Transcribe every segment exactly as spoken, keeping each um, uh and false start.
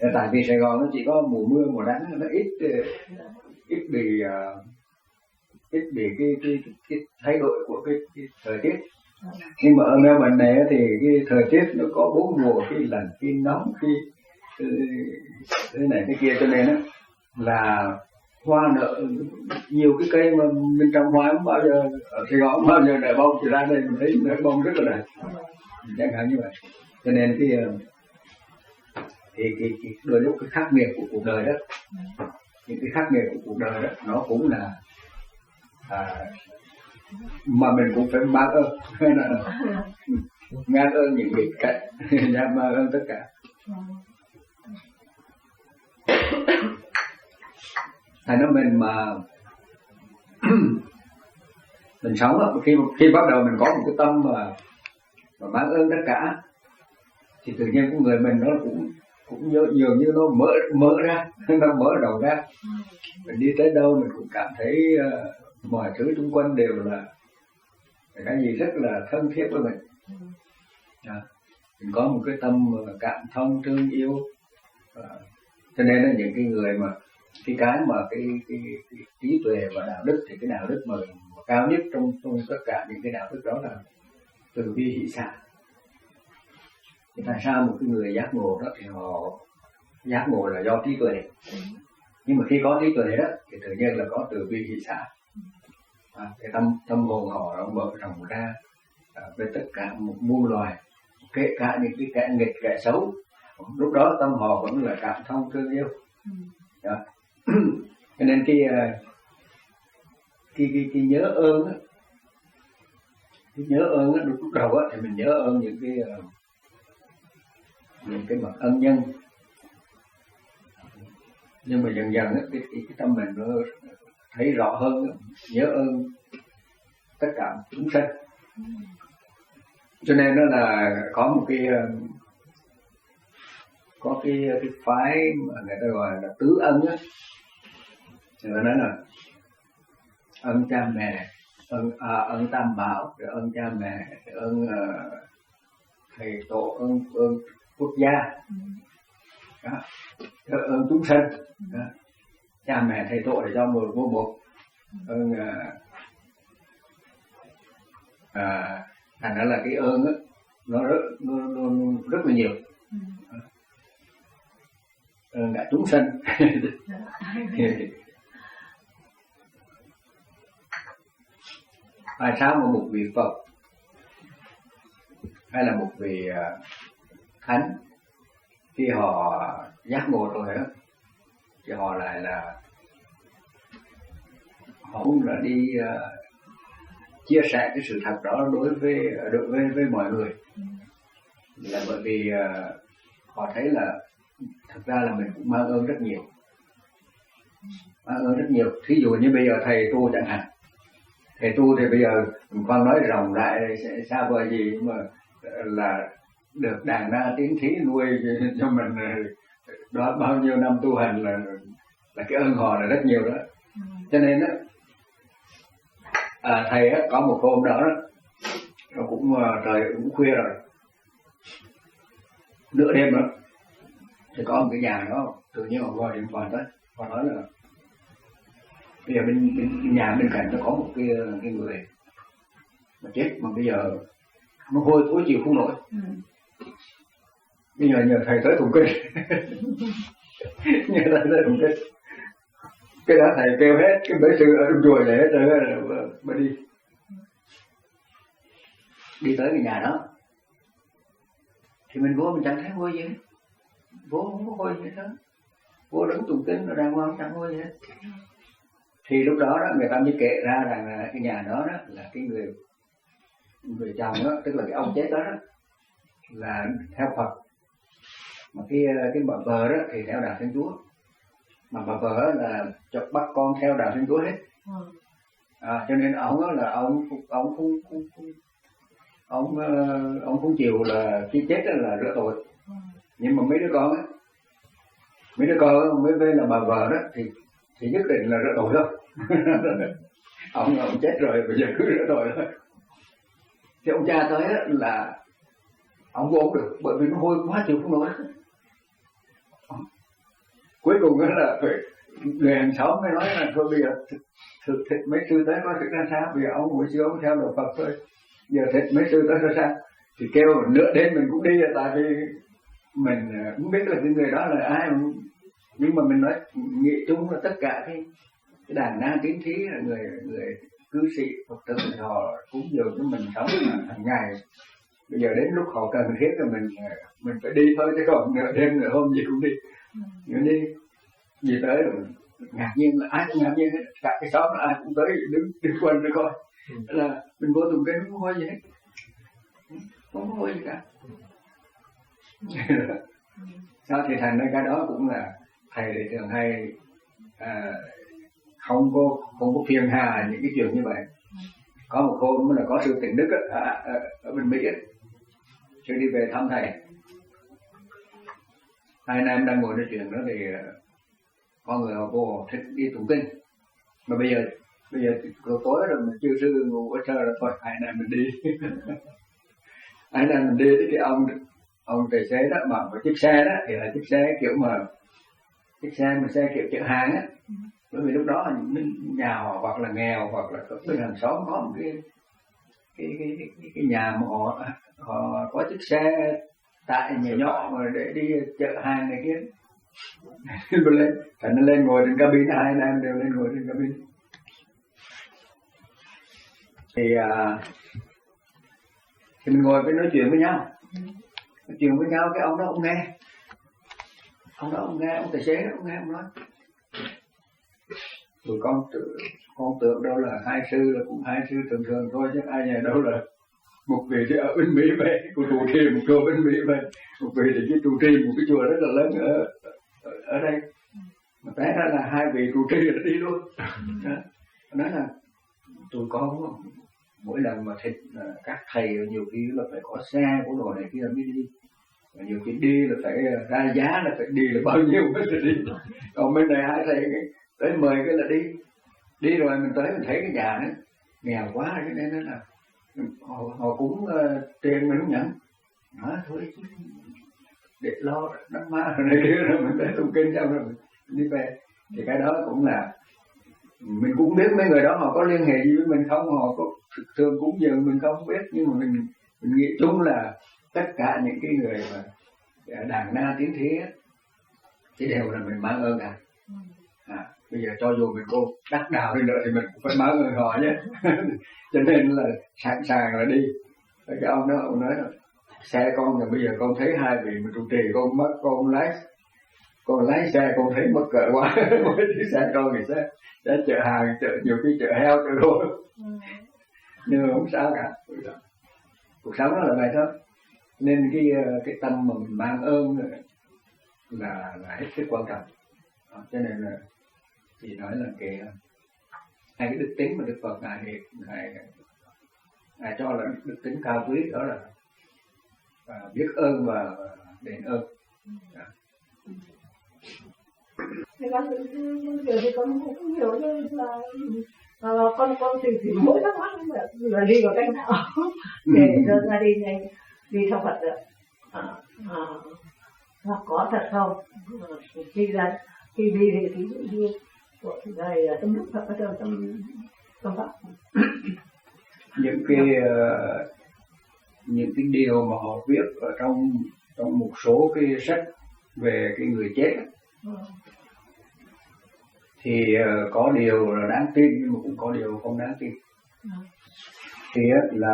tại vì Sài Gòn nó chỉ có mùa mưa mùa nắng, nó ít ít bị uh, ít bị cái cái, cái, cái thay đổi của cái, cái thời tiết. Nhưng mà ở Melbourne này thì cái thời tiết nó có bốn mùa, khi lạnh, khi nóng, khi thế này thế kia, cho nên đó là hoa nở nhiều cái cây mà bên trong hoa không bao giờ ở Sài Gòn không bao giờ nở bông, thì ra đây mình thấy nở bông rất là đẹp, chẳng hạn như vậy. Cho nên cái thì cái, cái đôi lúc cái khắc nghiệt của cuộc đời đó, những cái khắc nghiệt của cuộc đời đó nó cũng là à, mà mình cũng phải mang ơn mang ơn những việc cả, mang ơn tất cả. Thành nó mình mà mình sống đó, khi khi bắt đầu mình có một cái tâm mà mà mang ơn tất cả, thì tự nhiên con người mình nó cũng cũng dường như nó mở mở ra, nó mở đầu ra. Mình đi tới đâu mình cũng cảm thấy uh, mọi thứ xung quanh đều là cái gì rất là thân thiết với mình. À, mình có một cái tâm cảm thông thương yêu, à, cho nên là những cái người mà cái cái mà cái, cái, cái trí tuệ và đạo đức, thì cái đạo đức mà, mà cao nhất trong trong tất cả những cái đạo đức đó là từ bi hỷ xả. Thì tại sao một cái người giác ngộ đó thì họ giác ngộ là do trí tuệ, nhưng mà khi có trí tuệ đó thì tự nhiên là có từ bi hỷ xả. À, cái tâm tâm hồn họ nó mở rộng ra à, về tất cả một muôn loài, kể cả những cái kẻ nghịch kẻ xấu, lúc đó tâm họ vẫn là cảm thông thương yêu. Đó. Cho nên cái cái cái, cái nhớ ơn á, cái nhớ ơn á, lúc đầu á thì mình nhớ ơn những cái những cái bậc ân nhân, nhưng mà dần dần á, cái, cái, cái tâm mình nó thấy rõ hơn, nhớ ơn tất cả chúng sanh. Cho nên đó là có một cái có cái cái phái mà người ta gọi là tứ ân á, người ta nói là ân cha mẹ, ân à, ân tam bảo, rồi ân cha mẹ, rồi ân uh, thầy tổ, ân ân quốc gia, đó, rồi ân chúng sanh, đó. Cha mẹ thầy tổ để cho một vô một, ơn à, à, thành ra là cái ơn á nó rất nó, nó, rất là nhiều, ơn cả chúng sanh. Tại sao mà một vị Phật hay là một vị uh, thánh khi họ giác ngộ rồi đó thì họ lại là họ cũng là đi uh, chia sẻ cái sự thật đó đối với đối với, với mọi người, là bởi vì uh, họ thấy là thực ra là mình cũng mang ơn rất nhiều, mang ơn rất nhiều. Thí dụ như bây giờ thầy tu chẳng hạn, thầy tu thì bây giờ mình khoan nói rộng rãi sẽ xa vời gì, mà là được đàn na tiến thí nuôi cho mình đó bao nhiêu năm tu hành là là cái ơn họ là rất nhiều đó. Cho nên đó à, thầy á, có một hôm đó, đó nó cũng trời cũng khuya rồi, nửa đêm đó, thì có một cái nhà đó tự nhiên họ gọi điện thoại tới, họ nói là bây giờ bên, bên nhà bên cạnh nó có một cái cái người mà chết, mà bây giờ nó hôi thối chịu không nổi. Ừ. Bây giờ nhờ thầy tới tụng kinh. Nhờ thầy tới tụng kinh. Cái đó thầy kêu hết cái bể sư ở trong chùa này hết rồi mà đi đi tới cái nhà đó thì mình vô mình chẳng thấy hôi gì hết, vô không có hôi gì hết, vô đứng tụng kinh nó đàng hoàng chẳng hôi gì hết. Thì lúc đó đó người ta mới kể ra rằng là cái nhà đó đó là cái người người chồng đó, tức là cái ông chết đó, đó là theo Phật, mà cái cái bà vợ đó thì theo đạo Thiên Chúa, mà bà vợ là chọc bắt con theo đạo Thiên Chúa hết. À, cho nên ông đó là ông ông không không không ông ông không chịu là khi chết đó là rửa tội. Nhưng mà mấy đứa con á, mấy đứa con mới với là bà vợ đó thì thì nhất định là rửa tội đó. ông ông chết rồi bây giờ cứ rửa tội thôi. Thì ông cha tới đó là ông vô không được, bởi vì nó hôi quá chịu không nổi. cuối cùng đó là phải người hàng xóm mới nói là thôi bây giờ thịt, thịt mấy sư tới có thịt ra sao, bây giờ ông buổi xưa ông theo đạo Phật thôi, giờ thịt mấy sư tới ra sao, thì kêu nửa đêm mình cũng đi, tại vì mình cũng biết là cái người đó là ai, nhưng mà mình nói nghĩ chung là tất cả cái cái đàn na tín thí là người người cư sĩ Phật tử họ cúng dường cho mình sống hàng ngày. Bây giờ đến lúc họ cần thiết là mình mình phải đi thôi, chứ còn nửa đêm nửa hôm gì cũng đi. Nếu đi gì tới rồi ngạc nhiên là ai cũng ngạc nhiên hết, cả cái xóm là ai cũng tới đứng đứng quanh để coi. Thế là mình vô tụng kinh không có hôi gì hết, không có hôi gì cả. Sao thì thành ra cái đó cũng là thầy thì thường hay à, không có không có phiền hà những cái chuyện như vậy. Có một hôm là có sư Tịnh Đức ở, ở, ở bên Mỹ ấy, sư đi về thăm thầy, hai anh em đang ngồi nói chuyện đó thì có người họ vô thích đi tụng kinh, mà bây giờ bây giờ tối rồi mà chưa sư ngủ ở trời rồi, thôi hai anh em mình đi. Hai anh em mình đi cái ông ông tài xế đó mà cái chiếc xe đó thì là chiếc xe kiểu mà chiếc xe mà xe kiểu chở hàng á, bởi vì lúc đó những nhà họ hoặc là nghèo hoặc là bên hàng xóm có một cái cái cái cái, cái nhà mà họ họ có chiếc xe tại nhà nhỏ mà để đi chở hàng này kia. lên thành nó lên ngồi trên cabin, hai anh em đều lên ngồi trên cabin. Thì à, thì mình ngồi với nói chuyện với nhau, nói chuyện với nhau cái ông đó ông nghe, ông đó ông nghe, ông tài xế đó ông nghe ông nói, tụi con con tưởng đâu là hai sư là cũng hai sư thường thường thôi, chứ ai nhà đâu là một vị thì ở bên Mỹ về, của trụ trì một chùa bên Mỹ về, một vị thì cái trụ trì một cái chùa rất là lớn ở ở, ở đây, mà té ra là hai vị trụ trì đã đi luôn. Đó. Nói là tụi con mỗi lần mà thịt các thầy nhiều khi là phải có xe của đồ này kia mới đi, và nhiều khi đi là phải ra giá là phải đi là bao nhiêu mới được đi, còn bên này hai thầy tới mời cái là đi, đi rồi mình tới mình thấy cái nhà nó nghèo quá, cho nên là họ, họ cũng uh, tiền mình không nhận, nói thôi để lo đám ma rồi này kia, rồi mình tới tụng kinh xong rồi mình đi về. Thì cái đó cũng là mình cũng biết mấy người đó họ có liên hệ gì với mình không, họ có thường cúng dường mình không biết, nhưng mà mình mình nghĩ chung là tất cả những cái người mà đàn na tín thí thì đều là mình mang ơn cả. À, bây giờ cho dù mình có đắc đạo đi nữa thì mình cũng phải mang ơn họ nhé. Cho nên là sẵn sàng là đi. Cái ông đó ông nói là xe con, rồi bây giờ con thấy hai vị mà trụ trì con mất, con lái con lái xe con thấy mất cỡ quá. Mới đi xe con thì sẽ sẽ chở hàng, chở nhiều khi chở heo chở đồ, nhưng mà không sao cả. Cuộc sống đó là vậy thôi. Nên cái cái tâm mà mình mang ơn là là hết sức quan trọng. Đó, cho nên là thì nói là cái hai cái đức tính mà Đức Phật ngài ngài ngài cho là đức tính cao quý, đó là à, biết ơn và đền ơn. Đó. Thì con thì con cũng hiểu như là à, con con thì, thì mỗi thắc mắc là, là đi vào cách nào để cho gia đình này đi theo Phật được, à, à, hoặc có thật không, à, khi là khi đi thì ví dụ như của thầy tâm đức Phật tâm tâm tâm Phật. Những cái uh, những cái điều mà họ viết ở trong trong một số cái sách về cái người chết, ừ. thì uh, có điều là đáng tin nhưng mà cũng có điều không đáng tin. Ừ. Thì uh, là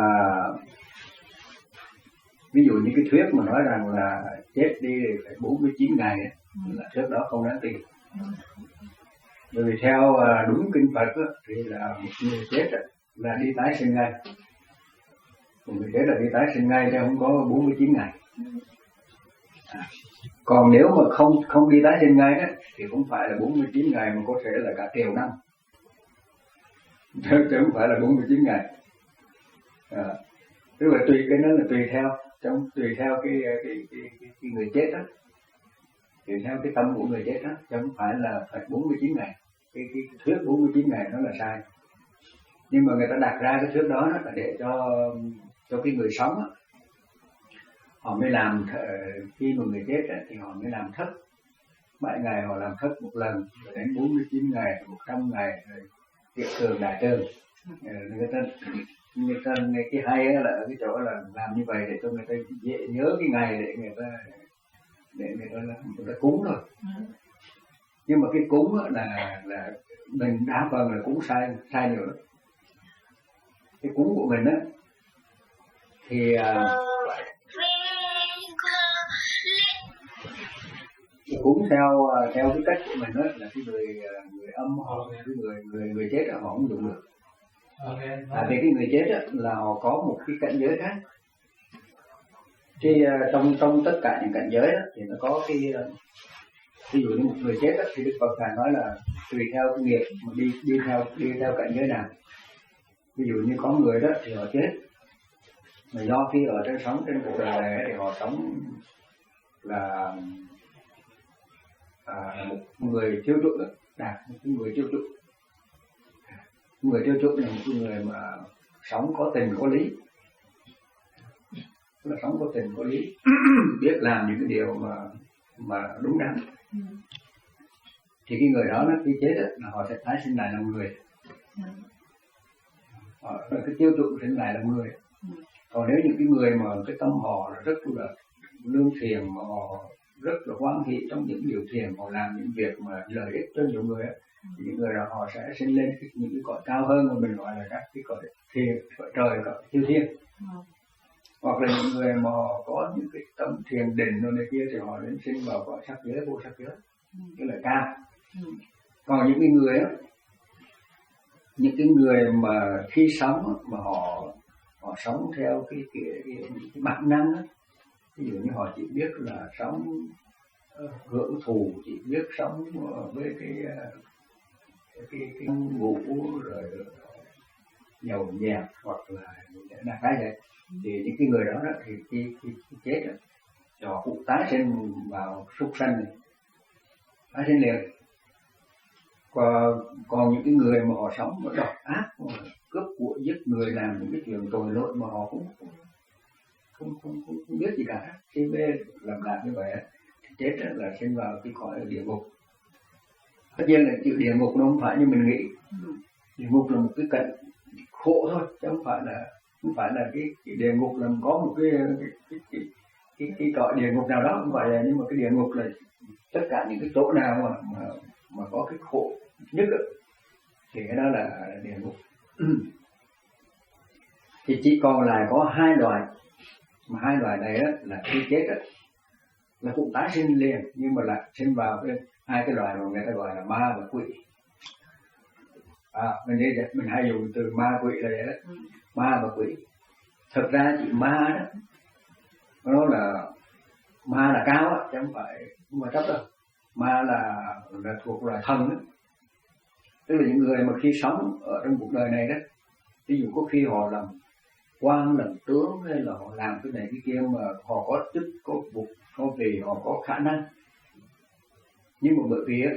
ví dụ như cái thuyết mà nói rằng là chết đi phải bốn mươi chín ngày ấy, ừ. là thuyết đó không đáng tin. Ừ. Bởi vì theo uh, đúng kinh Phật đó, thì là một người chết đó, là đi tái sinh ngay. Một người chết là đi tái sinh ngay, chứ không có bốn mươi chín ngày. À. Còn nếu mà không không đi tái sinh ngay đó, thì không phải là bốn mươi chín ngày mà có thể là cả triệu năm, chứ không phải là bốn mươi chín ngày. À. Tức là tùy cái đó là tùy theo trong tùy theo cái cái cái, cái, cái người chết đó, tùy theo cái tâm của người chết đó, chứ không phải là phải bốn mươi chín ngày. Cái cái, cái thuyết bốn mươi chín ngày đó là sai. Nhưng mà người ta đặt ra cái thuyết đó là để cho cho cái người sống đó, họ mới làm th- khi mà người chết đó, thì họ mới làm thất bảy ngày họ làm thất một lần, rồi đến bốn mươi chín ngày, một trăm ngày, rồi tiệu thường đại trơn. Người ta người ta nghe cái hay là ở cái chỗ là làm như vậy để cho người ta dễ nhớ cái ngày để người ta để người ta người ta cúng thôi. Nhưng mà cái cúng là là mình đa phần là cúng sai sai nhiều lắm. Cái cúng của mình á thì uh, cúng theo theo cái cách của mình đó là cái người người âm họ cái người người người chết họ không dùng được. Tại vì cái người chết đó, là họ có một cái cảnh giới khác. Thì uh, trong trong tất cả những cảnh giới đó, thì nó có cái uh, ví dụ như một người chết đó, thì Đức Phật Ngài nói là tùy theo cái nghiệp mà đi đi theo đi theo cảnh giới nào. Ví dụ như có người đó thì họ chết mà do khi ở trên sống trên cuộc đời này thì họ sống là à, một người tiêu trụ đạt một người tiêu trụ người tiêu trụ là một người mà sống có tình có lý, là sống có tình có lý biết làm những cái điều mà mà đúng đắn. Thì cái người đó nó khi chết đó, là họ sẽ tái sinh lại làm người. Họ cái tiêu trụ sinh lại làm người. Còn nếu những cái người mà cái tâm họ là rất là lương thiện, mà họ rất là hoan hỷ trong những điều thiện, họ làm những việc mà lợi ích cho nhiều người, thì những người đó họ sẽ sinh lên những cái cõi cao hơn mà mình gọi là các cái cõi thiền, cõi trời, cõi siêu thiên. Hoặc là những người mà có những cái tâm thiền định rồi này kia thì họ đến sinh vào cõi sắc giới, vô sắc giới, cái là cao. Còn những cái người á, những cái người mà khi sống mà họ họ sống theo cái cái, cái, cái bản năng á, ví dụ như họ chỉ biết là sống uh, hưởng thụ, chỉ biết sống uh, với cái uh, cái cái ngủ rồi nhậu nhẹt hoặc là là cái vậy, thì những cái người đó, đó thì khi, khi, khi chết đó, họ cũng tái sinh vào súc sanh này, tái sinh liền. Còn, còn những cái người mà họ sống mà độc ác, mà cướp của giết người, làm những cái chuyện tội lỗi mà họ cũng không không, không, không, không biết gì cả, khi về làm đạt như vậy thì chết là sinh vào cái cõi địa ngục. Tất nhiên là chữ địa ngục nó không phải như mình nghĩ. Địa ngục là một cái cảnh khổ thôi, chứ không phải là không phải là cái, cái địa ngục là có một cái cái cái cái, cái, cái cõi địa ngục nào đó, không phải là, nhưng mà cái địa ngục là tất cả những cái chỗ nào mà mà, mà có cái khổ nhất đó, thì cái đó là địa ngục. Thì chỉ còn lại có hai loại, mà hai loại này đó, là khi chết đó, là cũng tái sinh liền, nhưng mà lại sinh vào cái hai cái loại mà người ta gọi là ma và quỷ. À, mình đây mình hay dùng từ ma quỷ là vậy đó, ma và quỷ. Thật ra chỉ ma đó, nó là ma là cao á, chứ không phải không phải thấp đâu. Ma là là thuộc loài thần đó, tức là những người mà khi sống ở trong cuộc đời này đó, ví dụ có khi họ làm quan làm tướng hay là họ làm cái này cái kia mà họ có chức có vụ có vì họ có khả năng, nhưng mà bởi vì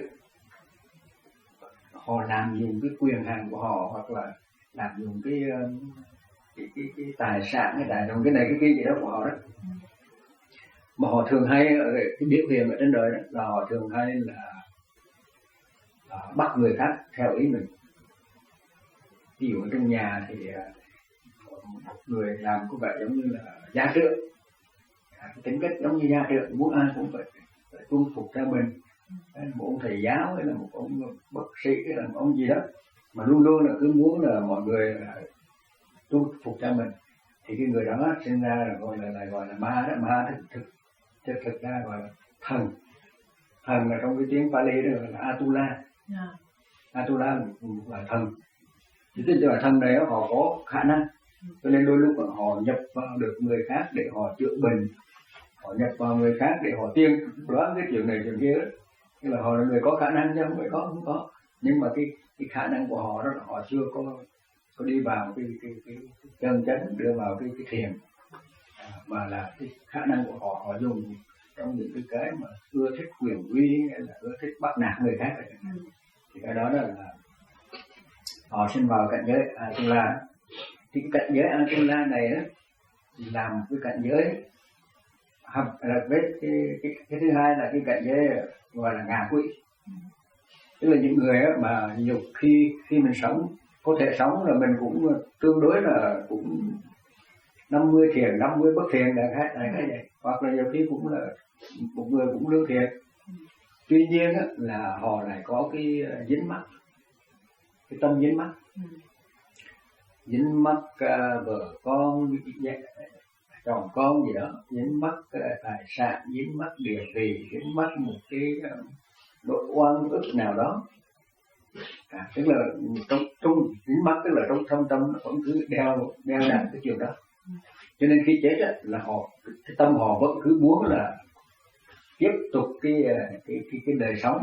họ làm dùng cái quyền hạn của họ hoặc là làm dùng cái cái cái, cái tài sản cái tài trong cái này cái kia gì đó của họ đó, mà họ thường hay cái biểu hiện ở trên đời đó là họ thường hay là à, bắt người khác theo ý mình. Ví dụ ở trong nhà thì một người làm có vẻ giống như là gia trưởng, tính cách giống như gia trưởng, muốn ai cũng phải, phải tuân phục theo mình. Một ông thầy giáo hay là một ông bác sĩ hay là một ông gì đó mà luôn luôn là cứ muốn là mọi người tuân phục theo mình, thì cái người đó sinh ra là gọi là, là gọi là ma đó. Ma thực thực thực, thực ra gọi là thần. Thần là trong cái tiếng Pali đó là Atula. Yeah. Atula là thần. Thì tức là thần này họ có khả năng, cho nên đôi lúc họ nhập vào được người khác để họ chữa bệnh, họ nhập vào người khác để họ tiên đoán cái chuyện này chuyện kia đó. Tức là họ là người có khả năng chứ không phải có không có, nhưng mà cái cái khả năng của họ đó là họ chưa có có đi vào cái cái cái, cái chân chánh, đưa vào cái cái thiền, à, mà là cái khả năng của họ họ dùng trong những cái cái mà ưa thích quyền uy hay là ưa thích bắt nạt người khác. Ừ. Thì cái đó, đó là họ sinh vào cảnh giới Atula. Thì cái cảnh giới Atula này đó làm cái cảnh giới là cái, cái, cái, cái thứ hai là cái cảnh giới gọi là ngạ quỷ, tức là những người mà nhiều khi khi mình sống có thể sống là mình cũng tương đối là cũng năm mươi thiền năm mươi bất thiền là cái này cái vậy, hoặc là nhiều khi cũng là một người cũng lương thiện, tuy nhiên là họ lại có cái dính mắc, cái tâm dính mắc, dính mắc uh, vợ con, chồng con gì đó, dính mắc uh, tài sản, dính mắc địa vị, dính mắc một cái uh, đội oan ức nào đó, à, tức là trong trong dính mắc tức là trong thâm tâm nó vẫn cứ đeo đeo đẳng cái chuyện đó, cho nên khi chết á, là họ cái tâm họ vẫn cứ muốn là tiếp tục cái cái cái, cái đời sống,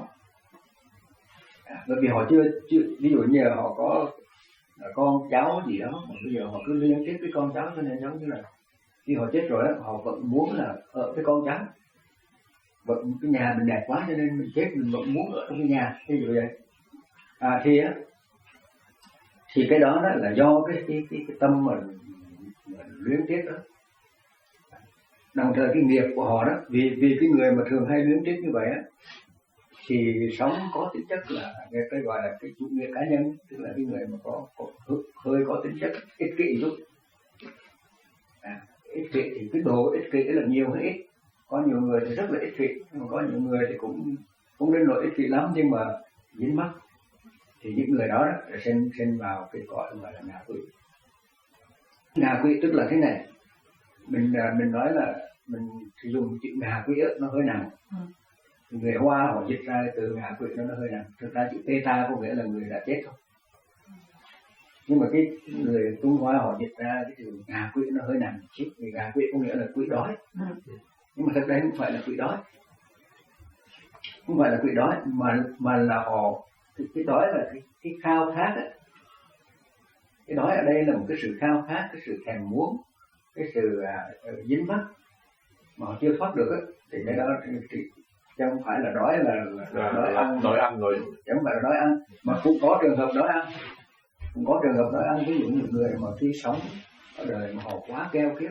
à, bởi vì họ chưa chưa ví dụ như là họ có là con cháu gì đó, mà bây giờ họ cứ liên kết với con cháu, cho nên giống như là khi họ chết rồi đó, họ vẫn muốn là ở với con cháu, vẫn cái nhà mình đẹp quá cho nên mình chết mình vẫn muốn ở trong cái nhà, ví dụ vậy, à, thì á thì cái đó đó là do cái cái cái, cái tâm mà, mà luyến tiếc đó, đồng thời cái nghiệp của họ đó, vì vì cái người mà thường hay luyến tiếc như vậy á thì sống có tính chất là người ta gọi là cái chủ nghĩa cá nhân, tức là cái người mà có, có hơi có tính chất ích kỷ chút, à, ích kỷ thì cái độ ích kỷ là nhiều hay ít, có nhiều người thì rất là ích kỷ, nhưng mà có nhiều người thì cũng không đến nỗi ích kỷ lắm, nhưng mà dính mắc, thì những người đó đó sinh sinh vào cái cõi gọi là ngạ quỷ. Ngạ quỷ tức là thế này, mình mình nói là mình sử dụng chữ ngạ quỷ nó hơi nặng. Ừ. Người Hoa họ dịch ra từ ngạ quỷ nó hơi nặng, thực ra chữ Peta có nghĩa là người đã chết thôi. Nhưng mà cái người Trung Hoa họ dịch ra cái từ ngạ quỷ nó hơi nặng chút, vì ngạ quỷ có nghĩa là quỷ đói. Ừ. Nhưng mà thực ra không phải là quỷ đói, không phải là quỷ đói mà mà là họ cái, cái đói là cái, cái khao khát ấy. Cái đói ở đây là một cái sự khao khát, cái sự thèm muốn, cái sự uh, dính mắc mà họ chưa thoát được ấy. Thì cái đó thì chứ không phải là đói là, là, là đói ăn, đói ăn rồi, chứ không phải là đói ăn, mà cũng có trường hợp đói ăn, cũng có trường hợp đói ăn, ví dụ những người mà khi sống ở đời mà họ quá keo kiết,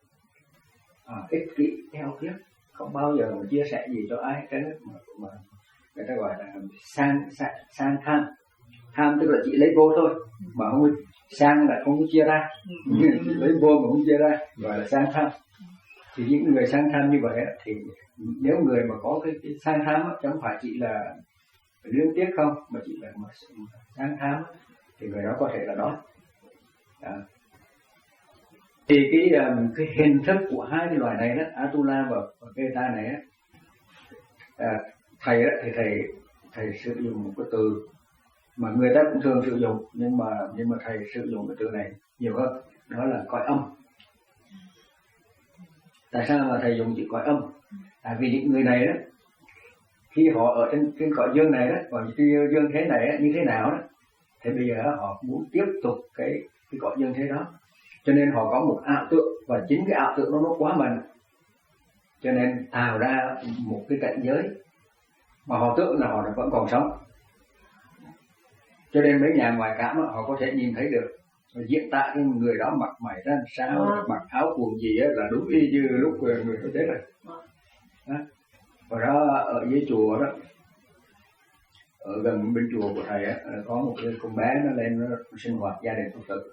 à, ích kỷ keo kiết, không bao giờ mà chia sẻ gì cho ai cái mà, mà người ta gọi là sang sang, sang tham, tham tức là chỉ lấy vô thôi, mà không sang là không chia ra, lấy vô mà không chia ra gọi là sang tham. Thì những người sang tham như vậy thì nếu người mà có cái, cái sang tham chứ không phải chỉ là liên tiếc không, mà chỉ là mà sang tham thì người đó có thể là đó. Đó. Thì cái cái hình thức của hai cái loài này đó, Atula và, và Peta này á, à, thầy đó thì thầy thầy sử dụng một cái từ mà người ta cũng thường sử dụng, nhưng mà nhưng mà thầy sử dụng cái từ này nhiều hơn, đó là cõi âm. Tại sao mà thầy dùng chữ cõi âm? Tại vì những người này đó, khi họ ở trên trên cõi dương này đó, còn cái dương thế này đó, như thế nào đó, thì bây giờ họ muốn tiếp tục cái cái cõi dương thế đó, cho nên họ có một ảo tượng, và chính cái ảo tượng nó nó quá mạnh, cho nên tạo ra một cái cảnh giới mà họ tưởng là họ vẫn còn sống. Cho nên mấy nhà ngoại cảm họ có thể nhìn thấy được diễn tả cái người đó mặc mày ra sao, à. mặc áo quần gì là đúng y như lúc người đó chết rồi. Đó. Và đó ở dưới chùa đó, ở gần bên chùa của thầy á, có một cái con bé nó lên nó sinh hoạt gia đình Phật tử.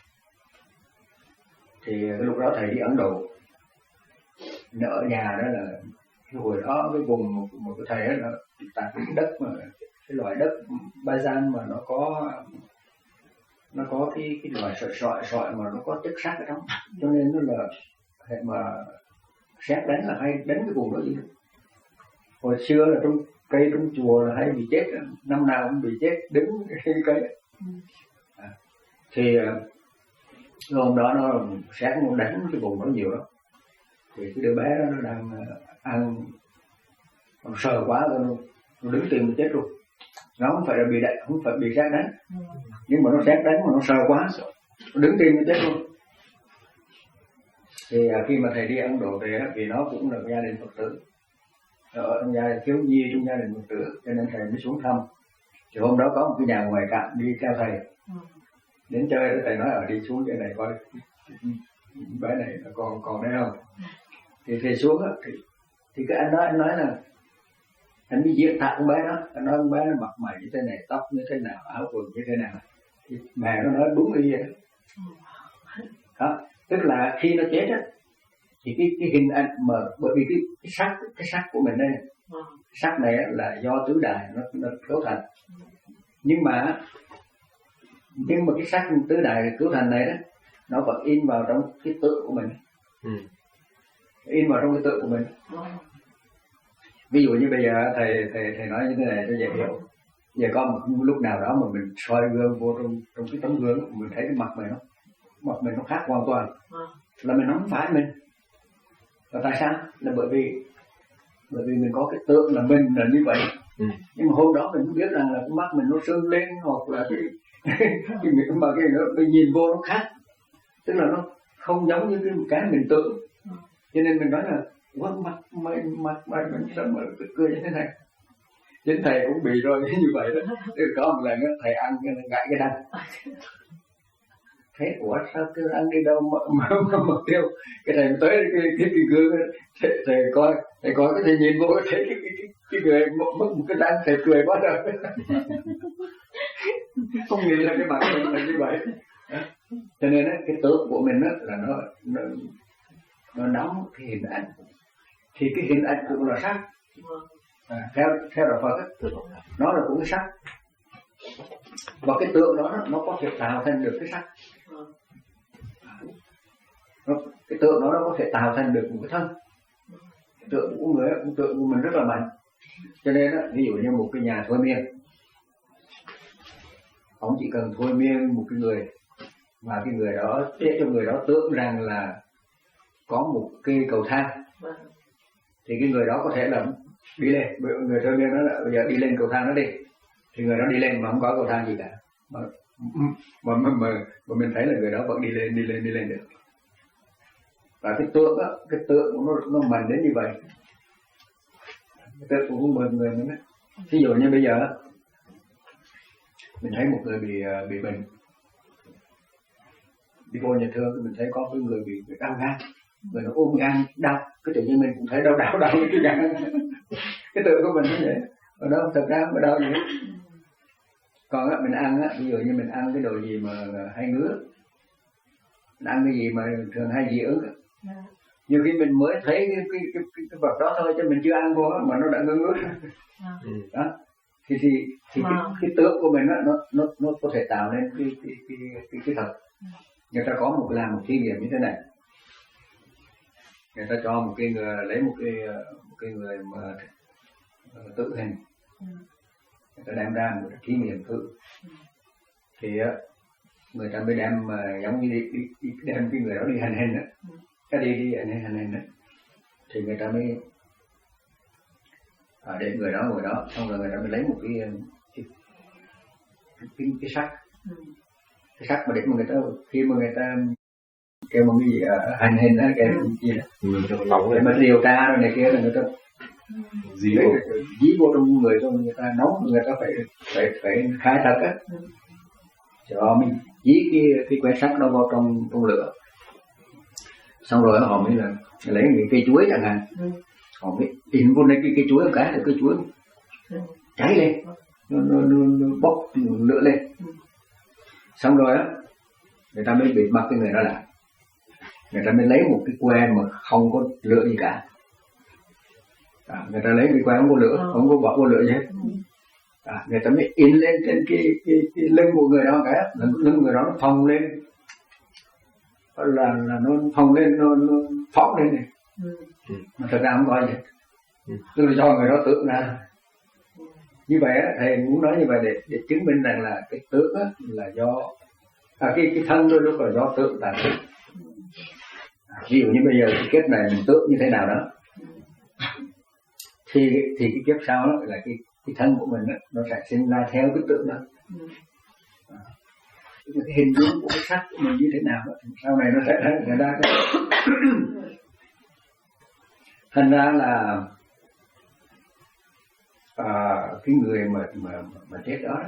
Thì cái lúc đó thầy đi Ấn Độ, nó ở nhà đó là cái hồi đó cái vùng một, một cái thầy đó là tại cái đất mà cái loại đất Bajan mà nó có nó có cái cái loại sỏi sỏi sỏi mà nó có chất sắt ở trong, cho nên nó là hệ mà xét đánh là hay đánh cái vùng đó gì. Hồi xưa là trong cây trong chùa là hay bị chết, năm nào cũng bị chết đứng trên cây. À, thì hôm đó nó xét nó đánh cái vùng đó nhiều lắm. Thì cái đứa bé đó nó đang ăn, nó sờ quá rồi nó, nó đứng tìm chết luôn. Nó không phải là bị đẩy, không phải bị xét đánh, nhưng mà nó xét đánh mà nó sờ quá, nó đứng tìm chết luôn. Thì khi mà thầy đi Ấn Độ về, vì nó cũng là gia đình Phật tử, ở trong gia đình thiếu nhi trong gia đình Phật tử, cho nên thầy mới xuống thăm. Thì hôm đó có một cái nhà ngoài cạn đi theo thầy đến chơi, thầy nói ở đi xuống cái này coi bé này còn còn đây không. thì thầy xuống á thì, thì cái anh đó anh nói là anh đi diễn tả con bé đó, anh nói con bé nó mặt mày như thế này, tóc như thế nào, áo quần như thế nào, thì mẹ nó nói đúng y vậy đó. Đó, tức là khi nó chết á thì cái cái hình ảnh mà bởi vì cái cái sắc cái sắc của mình đây này, cái sắc này là do tứ đại nó nó cấu thành, nhưng mà nhưng mà cái sắc tứ đại cấu thành này đó nó vẫn in vào trong cái tự của mình, ừ. in vào trong cái tự của mình. Ví dụ như bây giờ thầy thầy thầy nói như thế này cho dễ hiểu. Giờ có một lúc nào đó mà mình soi gương vô trong trong cái tấm gương, mình thấy cái mặt mình nó mặt mình nó khác hoàn toàn, là mình không phải mình. Và tại sao? Là bởi vì bởi vì mình có cái tượng là mình là như vậy, ừ. Nhưng mà hôm đó mình không biết rằng là cái mắt mình nó sưng lên, hoặc là cái cái mà cái nó mình nhìn vô nó khác, tức là nó không giống như cái cái mình tưởng. Cho nên mình nói là quên mặt mày mặt mày mình sao mà cười như thế này. Chính thầy cũng bị rồi như vậy đó. Có một lần đó, thầy ăn gãi cái răng, thế ủa sao kêu ăn đi đâu mà mà, mà, mà kêu cái thầy tới cái cái cái gương thầy, thầy coi thầy coi cái thầy nhìn vô thấy cái cái cái, cái người mất một cái răng, thầy cười quá rồi. Không nghĩ là cái mặt mình là như vậy. Cho nên cái tướng của mình đó là nó nó nó đóng cái hình ảnh, thì cái hình ảnh cũng là sắc. À, theo theo đạo Phật ấy, nó là cũng cái sắc, và cái tượng đó nó có thể tạo thành được cái sắc. Nó, cái tượng đó nó có thể tạo thành được một cái thân. Cái tượng của người, cái tượng của mình rất là mạnh. Cho nên đó, ví dụ như một cái nhà thôi miên, ông chỉ cần thôi miên một cái người, và cái người đó để cho người đó tưởng rằng là có một cái cầu thang, thì cái người đó có thể là đi lên. Người thôi miên nói là bây giờ đi lên cầu thang đó đi, thì người đó đi lên mà không có cầu thang gì cả, mà mà mà, mà, mà mình thấy là người đó vẫn đi lên đi lên đi lên được. Và cái tượng á, cái tượng nó nó mạnh đến như vậy, cái tượng của một người mình á. Ví dụ như bây giờ mình thấy một người bị bị bệnh, đi vô nhà thương, mình thấy có cái người bị, bị đau gan, người nó ôm gan đau, cái tự nhiên mình cũng thấy đau đau đau cái gan. Cái tượng của mình như vậy, ở đó thật ra không có đau gì hết. Còn á, mình ăn á, ví dụ như mình ăn cái đồ gì mà hay ngứa, mình ăn cái gì mà thường hay dị ứng, nhiều khi mình mới thấy cái cái cái, cái, cái vật đó thôi, chứ mình chưa ăn vô mà nó đã ngứa ngứa. Đó, thì thì, thì cái, cái tượng của mình á, nó nó nó có thể tạo nên cái cái cái cái, cái thật. Người ta có một làm một thí nghiệm như thế này, người ta cho một cái người lấy một cái một cái người mà tự hình, người ta đem ra một cái thí nghiệm thử, thì người ta mới đem giống như đi, đi, đi đem cái người đó đi hành hình á, cái đi đi hành hình hành hình á, thì người ta mới à, để người đó ngồi đó, xong rồi người ta mới lấy một cái cái cái, cái, cái sắt, cái sắt mà để mà người ta khi mà người ta kêu một cái gì uh, hành hình á, kêu cái gì đó để mà điều tra rồi này kia là người ta dí vô, dí vô trong người cho người ta nấu, người ta phải phải phải khai thật á, cho mình dí cái cái que sắt đó vào trong trong lửa, xong rồi họ mới là lấy những cây chuối chẳng hạn, họ mới in vô đây cái cây chuối một cái là cây chuối cháy lên, nó, nó, nó, nó bốc lửa lên, xong rồi á người ta mới bịt mặt cái người đó lại, người ta mới lấy một cái que mà không có lửa gì cả. À, người ta lấy cái que không có lửa, không có bỏ vô lửa gì hết. À, người ta mới in lên trên cái cái, cái lưng của người đó, cái lưng người đó nó phồng lên, là là nó phồng lên, nó nó phóng lên này, ừ. Mà thật ra không có gì, ừ. Tức là do người đó tưởng ra. Như vậy á, thầy muốn nói như vậy để để chứng minh rằng là cái tưởng á là do à, cái cái thân đôi lúc là do tưởng tạo thành. À, ví dụ như bây giờ cái kiếp này mình tưởng như thế nào đó, thì thì cái kiếp sau đó là cái cái thân của mình đó, nó sẽ sinh ra theo cái tưởng đó. À, cái hình dung của cái sắc của mình như thế nào đó, sau này nó sẽ ra ra cái thành ra là à, cái người mà mà mà chết đó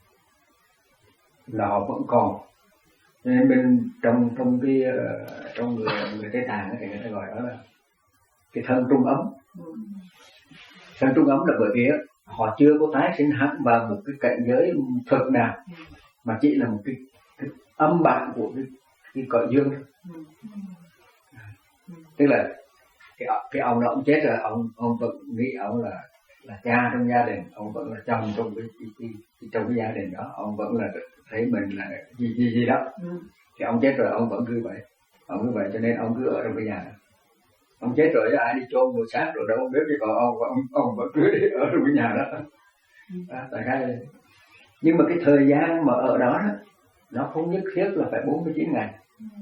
là họ vẫn còn, nên bên trong trong cái trong người người Tây Tạng thì người ta gọi đó là cái thân trung ấm. Thân trung ấm là bởi vì họ chưa có tái sinh hẳn vào một cái cảnh giới thực nào, mà chỉ là một cái, cái âm bản của cái, cái cõi dương thôi. Tức là cái, cái ông đó ông chết rồi, ông ông vẫn nghĩ ông là là cha trong gia đình, ông vẫn là chồng trong cái, cái, cái, cái trong cái gia đình đó, ông vẫn là thấy mình là gì gì gì đó. Thì ông chết rồi ông vẫn cứ vậy, ông cứ vậy cho nên ông cứ ở trong cái nhà đó. Ông chết rồi ai đi chôn người xác rồi đâu không biết, chứ còn ông ông ông vẫn cứ đi ở trong cái nhà đó. À, tại cái nhưng mà cái thời gian mà ở đó, đó nó không nhất thiết là phải bốn mươi chín ngày.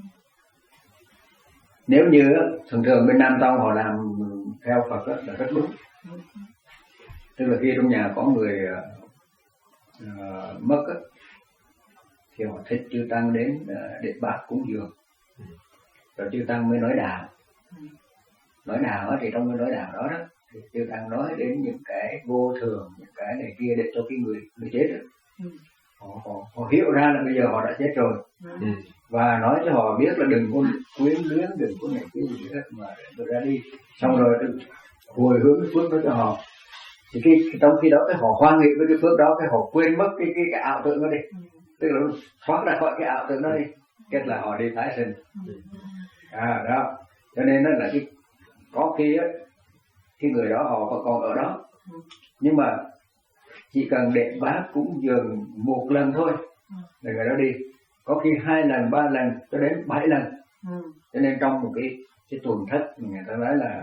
Nếu như thường thường bên Nam Tông họ làm theo Phật đó, là rất đúng. Tức là khi trong nhà có người uh, mất đó, thì họ thích chư tăng đến uh, để bát cúng dường, rồi chư tăng mới nói đạo. Nói đạo thì trong cái nói đạo đó, đó thì chư tăng nói đến những cái vô thường, những cái này kia để cho cái người người chết đó. Ừ. Họ, họ, họ hiểu ra là bây giờ họ đã chết rồi. Ừ. Và nói cho họ biết là đừng có quyến luyến, đừng có này cái gì hết mà rồi ra đi. Xong rồi hồi hướng cái phước đó cho họ. Thì cái, trong khi đó cái họ hoan nghị với cái phước đó, cái họ quên mất cái cái, cái ảo tưởng đó đi. Ừ. Tức là thoát ra khỏi cái ảo tưởng đó đi, kết là họ đi tái sinh. Ừ. À đó, cho nên đó là cái có khi á, cái người đó họ còn ở đó, nhưng mà chỉ cần để bát cúng dường một lần thôi là người đó đi, có khi hai lần, ba lần cho đến bảy lần. Cho nên trong một cái cái tuần thất người ta nói là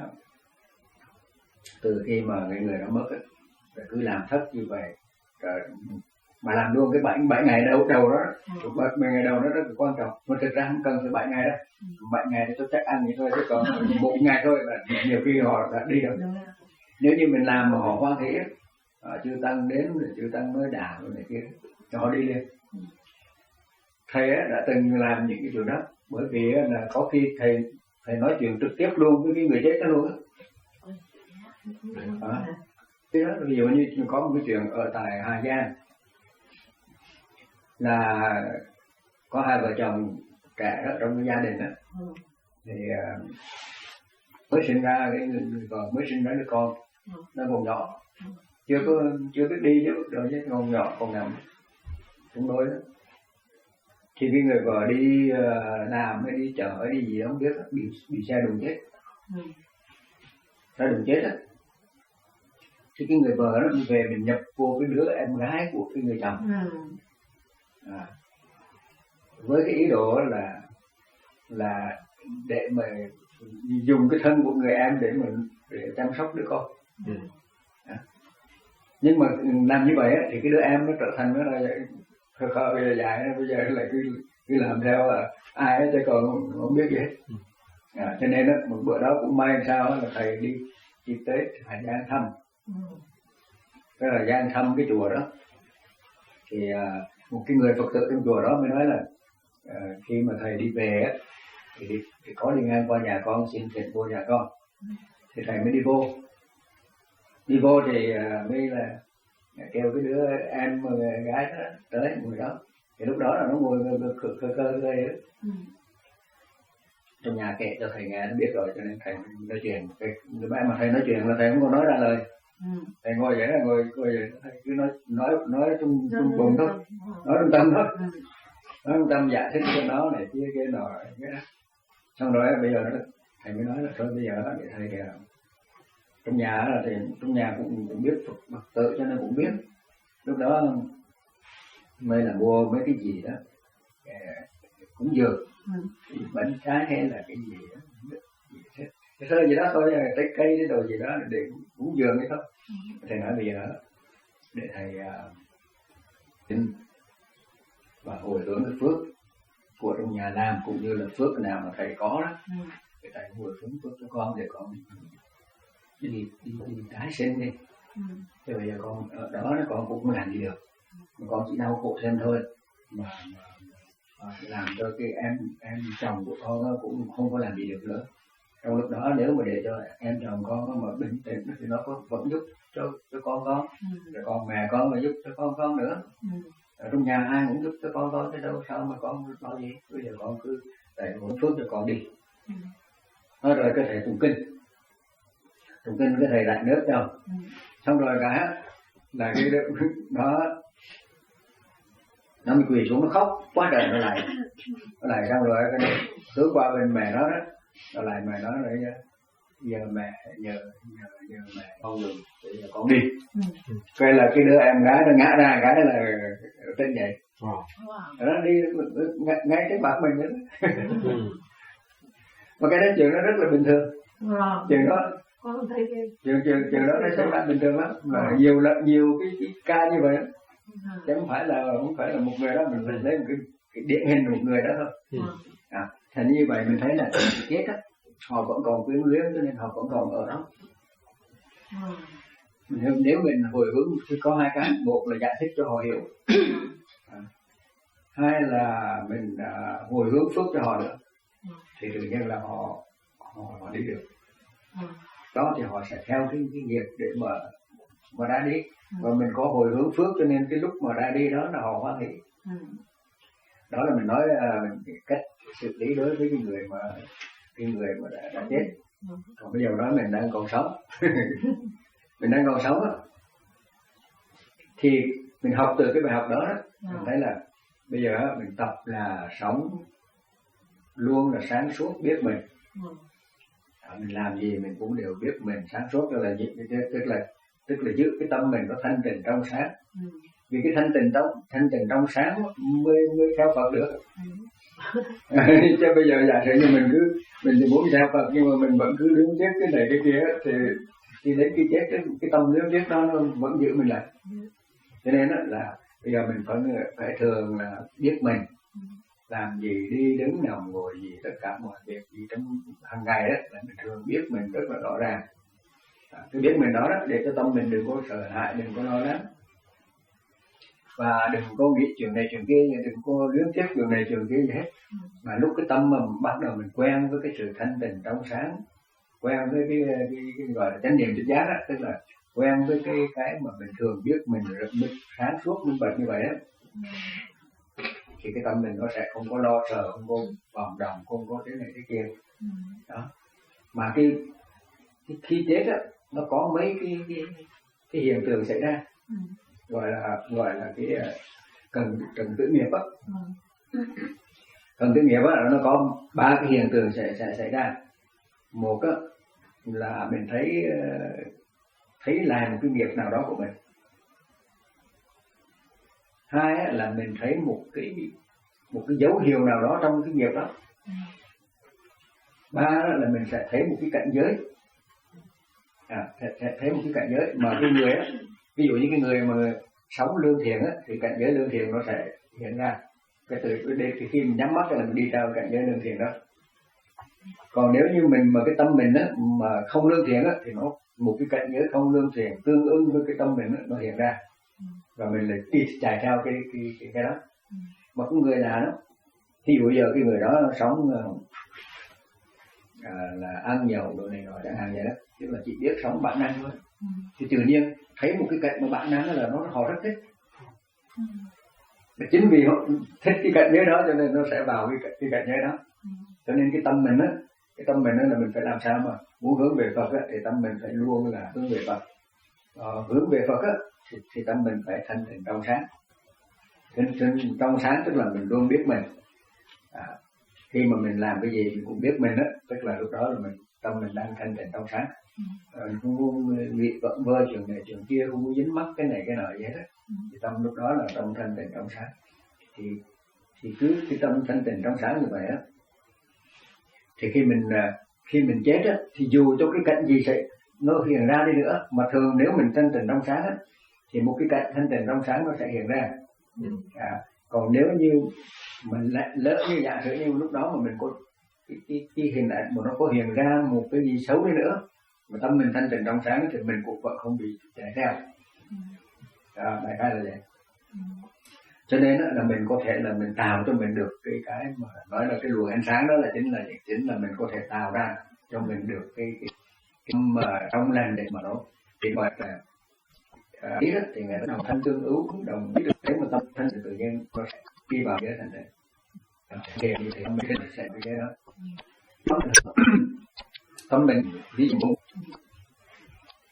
từ khi mà người người đó mất ấy, cứ làm thất như vậy, rồi mà làm luôn cái bảy bảy ngày đầu đầu đó, bảy ngày đầu đó rất là quan trọng. Mà thực ra không cần phải bảy ngày đâu, bảy ngày thì tôi chắc ăn vậy thôi, chứ còn một ngày thôi là nhiều khi họ đã đi rồi. Nếu như mình làm mà họ hoan hỷ, chư tăng đến rồi chư tăng mới đảo rồi này kia, cho họ đi liền. Thầy đã từng làm những cái điều đó, bởi vì là có khi thầy thầy nói chuyện trực tiếp luôn với cái người chết đó luôn á. À, thế đó, ví dụ như có một cái chuyện ở tại Hà Giang, là có hai vợ chồng trẻ đó trong cái gia đình đó, thì uh, mới sinh ra cái người còn mới sinh ra đứa con, nó còn nhỏ, chưa có chưa biết đi chứ, rồi chứ còn nhỏ còn nằm trong đôi đó. Thì cái người vợ đi uh, làm hay đi chợ hay đi gì đó không biết, bị bị xe đụng chết, xe đụng chết á. Thì cái người vợ nó đi về mình nhập vô cái đứa em gái của cái người chồng. À, với cái ý đồ là là để mà dùng cái thân của người em để mình để chăm sóc đứa con. Ừ. À. Nhưng mà làm như vậy á, thì cái đứa em nó trở thành nó là khờ khờ bây giờ dài, bây giờ lại cứ cứ làm theo là ai ấy, chứ còn không, không biết gì hết. Ừ. À, cho nên đó, một bữa đó cũng may sao là thầy đi đi tới Hà Giang thăm. Ừ. Cái là Giang thăm cái chùa đó, thì uh, một cái người Phật tử trong chùa đó mới nói là uh, khi mà thầy đi về á, thì, đi, thì có đi ngang qua nhà con, xin thầy vô nhà con, thì thầy mới đi vô. Đi vô thì uh, mới là kêu cái đứa em gái đó tới ngồi đó. Thì lúc đó là nó ngồi khờ khờ khờ đây đó. Ừ. Trong nhà kể cho thầy nghe, nó biết rồi, cho nên thầy nói chuyện. Cái bạn mà thầy nói chuyện là thầy không có nói ra lời. Ừ. Thầy ngồi vậy là ngồi ngồi vậy, thầy cứ nói nói nói trong trong bụng thôi, nói trong tâm thôi, nói trong tâm giải thích cho nó này kia kia nọ cái đó. Xong rồi bây giờ nó, thầy mới nói là thôi bây giờ để thầy kìa, trong nhà là thì trong nhà cũng, cũng biết Phật tử cho nên cũng biết. Lúc đó mới là mua mấy cái gì đó cũng dược, ừ. Bánh trái hay là cái gì đó, cái sơ gì đó thôi, trái cây cái đồ gì đó để cúng dường ấy thôi. Ừ. Thầy nói bây giờ để thầy tin uh, và hồi hướng cái phước của trong nhà làm, cũng như là phước nào mà thầy có đó, ừ. Để thầy hồi hướng phước cho con, để con đi đi, đi, đi tái sinh đi. Ừ. Thế bây giờ con ở đó nó con cũng không làm gì được, mà con chỉ đau khổ thêm thôi, mà, mà, mà làm cho cái em em chồng của con nó cũng không có làm gì được nữa. Trong lúc đó nếu mà để cho em chồng con mà bình tĩnh thì nó có vẫn giúp cho cho con con, ừ. Rồi con mẹ con mà giúp cho con con nữa. Ừ. Ở trong nhà ai cũng giúp cho con con, thế đâu sao mà con lo gì. Bây giờ con cứ để hưởng phước cho con đi. Ừ. Nói rồi có thể tụng kinh, tụng kinh cái thầy đại nước đâu, ừ. xong rồi cả là cái đó nó mới quỳ xuống nó khóc quá trời, nó lại nó lại xong rồi cái hướng qua bên mẹ nó đó, nó lại mẹ nó rồi giờ mẹ giờ giờ giờ mẹ con đừng bây giờ con đi, ừ. Cái là cái đứa em gái nó ngã ra cái là tên vậy, wow. Nó đi ngay cái mặt mình nữa. Ừ. Mà cái đó chuyện nó rất là bình thường, wow. Chuyện đó con thấy cái chuyện chuyện chuyện đó nó xảy ra bình thường lắm, mà wow. nhiều là nhiều cái, cái ca như vậy đó. Chứ không phải là không phải là một người đó mình mình lấy một cái, cái điển hình một người đó thôi. Ừ. À, thành như vậy mình thấy là chết á, họ vẫn còn quyến luyến cho nên họ vẫn còn ở đó. Ừ. Nếu, nếu mình hồi hướng thì có hai cái, một là giải thích cho họ hiểu, à, hai là mình à, hồi hướng phước cho họ nữa, thì tự nhiên là họ họ, họ đi được. Đó thì họ sẽ theo cái, cái nghiệp để mà mà đã đi. Và mình có hồi hướng phước cho nên cái lúc mà ra đi đó là họ hoan hỷ. Ừ. Đó là mình nói mình cách xử lý đối với cái người mà cái người mà đã, đã chết. Ừ. Còn bây giờ đó mình đang còn sống, mình đang còn sống đó. Thì mình học từ cái bài học đó, đó ừ. Mình thấy là bây giờ mình tập là sống luôn là sáng suốt biết mình. Ừ. Mình làm gì mình cũng đều biết mình sáng suốt, đó là gì? Tức là tức là giữ cái tâm mình có thanh tịnh trong sáng. Ừ. Vì cái thanh tịnh trong thanh tịnh trong sáng mới mới theo Phật được. Ừ. Chứ bây giờ giả sử như mình cứ mình thì muốn theo Phật nhưng mà mình vẫn cứ đứng chết cái này cái kia thì thì đến khi chết cái, cái tâm đứng chết đó nó vẫn giữ mình lại. Ừ. Cho nên đó là bây giờ mình phải phải thường là biết mình. Ừ. Làm gì đi đứng nằm ngồi gì tất cả mọi việc gì trong hàng ngày đó là mình thường biết mình rất là rõ ràng. Cứ biết mình đó, đó để cho tâm mình đừng có sợ hãi, đừng có lo lắng và đừng có nghĩ chuyện này chuyện kia, đừng có luyến tiếc chuyện này chuyện kia gì hết. Mà lúc cái tâm mà bắt đầu mình quen với cái sự thanh tịnh trong sáng, quen với cái, cái, cái, cái gọi là chánh niệm tỉnh giác đó, tức là quen với cái cái mà mình thường biết mình rất minh sáng suốt minh bạch như vậy đó, thì cái tâm mình nó sẽ không có lo sợ, không có vòng đồng, không có thế này thế kia đó. Mà cái, cái khi chết á nó có mấy cái cái, cái hiện tượng xảy ra, ừ. gọi là gọi là cái cần cần tử nghiệp á. Ừ. Cần tử nghiệp á nó có ba cái hiện tượng sẽ sẽ xảy ra. Một á là mình thấy thấy làm một cái nghiệp nào đó của mình. Hai á là mình thấy một cái một cái dấu hiệu nào đó trong cái nghiệp đó. Ừ. Ba là mình sẽ thấy một cái cảnh giới. À, thấy một cái cảnh giới mà cái người á, ví dụ như cái người mà sống lương thiện á thì cảnh giới lương thiện nó sẽ hiện ra. Cái từ đây thì khi mình nhắm mắt là mình đi theo cảnh giới lương thiện đó. Còn nếu như mình mà cái tâm mình á mà không lương thiện á thì nó một cái cảnh giới không lương thiện tương ứng với cái tâm mình á, nó hiện ra và mình lại đi chạy theo cái cái cái, cái đó. Mà có người là đó, ví dụ giờ cái người đó sống à, là ăn nhậu đồ này nọ chẳng hạn vậy đó, tức là chỉ biết sống bản năng thôi. Ừ. Thì tự nhiên thấy một cái cảnh mà bản năng là nó họ rất thích. Ừ. Chính vì họ thích cái cảnh giới đó cho nên nó sẽ vào cái cái cảnh giới đó. Ừ. Cho nên cái tâm mình á, cái tâm mình á là mình phải làm sao mà muốn hướng về Phật á thì tâm mình phải luôn là hướng về Phật. Ờ, hướng về Phật á thì, thì tâm mình phải thanh tịnh trong sáng. Thanh trong sáng tức là mình luôn biết mình. À, khi mà mình làm cái gì mình cũng biết mình á, tức là lúc đó là mình tâm mình đang thanh tịnh trong sáng. Ừ. Mình không có bị vẩn vơ chuyện này chuyện kia, không có dính mắc cái này cái nọ gì hết á. Ừ. Thì tâm lúc đó là tâm thanh tịnh trong sáng. Thì thì cứ cái tâm thanh tịnh trong sáng như vậy á, thì khi mình khi mình chết á, thì dù cho cái cảnh gì sẽ nó hiện ra đi nữa, mà thường nếu mình thanh tịnh trong sáng á, thì một cái cảnh thanh tịnh trong sáng nó sẽ hiện ra. Ừ. À, còn nếu như mình lại lỡ như giả sử như lúc đó mà mình có cái, cái, cái hình ảnh mà nó có hiện ra một cái gì xấu đi nữa mà tâm mình thanh tịnh trong sáng thì mình cũng vẫn không bị chạy theo. À, đại khái là vậy. Cho nên là mình có thể là mình tạo cho mình được cái cái mà nói là cái luồng ánh sáng đó là chính là chính là mình có thể tạo ra cho mình được cái cái, cái mà trong lành để mà nó thì gọi là à, ý đó thì người ta đồng thanh tương ưu đồng ý được thế mà tâm thanh thì tự nhiên nó sẽ đi vào cái thành này thì thì tâm mình sẽ bị cái đó. Tâm mình ví dụ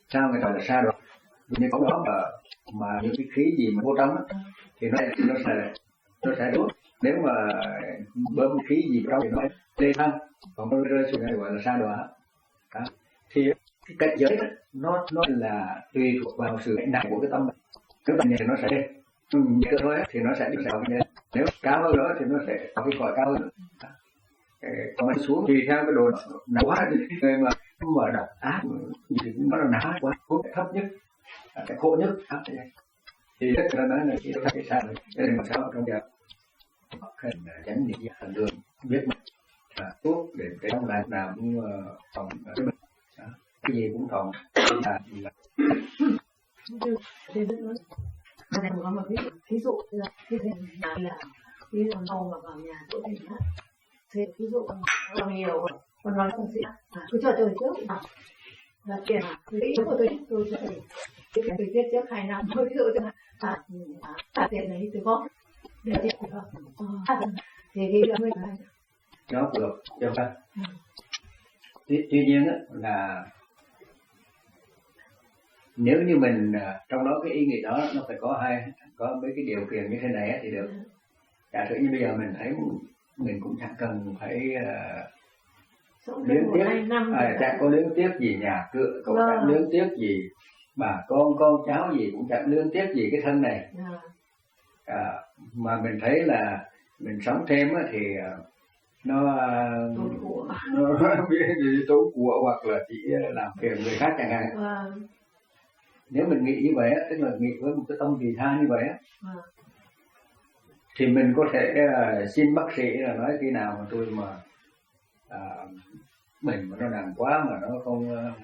Sao người ta là xa rồi? Như có đó mà mà những cái khí gì mà vô trong á, thì nó nó sẽ nó sẽ đốt. Nếu mà bơm khí gì trong thì nó lên thăng, còn nó rơi xuống này gọi là sa đọa. Đó. Thì cái cảnh giới đó, nó nó là tùy thuộc vào sự lãnh đạo của cái tâm. Nếu bạn nhẹ thì nó sẽ lên, nhẹ thôi thì nó sẽ đi vào lên. Nếu cao hơn nữa thì nó sẽ có cái cõi cao hơn. Còn mình xuống tùy theo cái độ nào quá người mà mà độc ác thì nó là não quá, thấp nhất, cái khổ nhất áp thế này. Thì tất cả nói là cái cái sao này, cái này mà sao trong giờ cần tránh niệm thần đường biết mình à, tốt để cái trong lại nào cũng phòng cái mình cái gì cũng phòng là là này có một ví dụ ví dụ là khi là là ví dụ ông mà vào nhà chỗ này đó thì ví dụ còn nhiều còn nói không gì cứ cho tôi trước là tiền thì ý của tôi tôi sẽ cái tôi tiết trước hai năm thôi ví dụ cho là à tiền này tôi có để tiền của thì cái là mới nó được cho ta. Tuy, tuy nhiên á, là nếu như mình trong đó cái ý nghĩ đó nó phải có hai có mấy cái điều kiện như thế này thì được. Giả sử như bây giờ mình thấy mình cũng chẳng cần phải uh, luyến tiếc, à, chẳng có luyến tiếc gì nhà cửa, cũng vâng. Chẳng luyến tiếc gì bà con con cháu gì, cũng chẳng luyến tiếc gì cái thân này. À, mà mình thấy là mình sống thêm á, thì nó nó biết gì tốn của hoặc là chỉ làm phiền người khác chẳng hạn. Vâng. Nếu mình nghĩ như vậy á, tức là nghĩ với một cái tâm vị tha như vậy á, vâng. Thì mình có thể uh, xin bác sĩ là nói khi nào mà tôi mà uh, mình mà nó nặng quá mà nó không uh,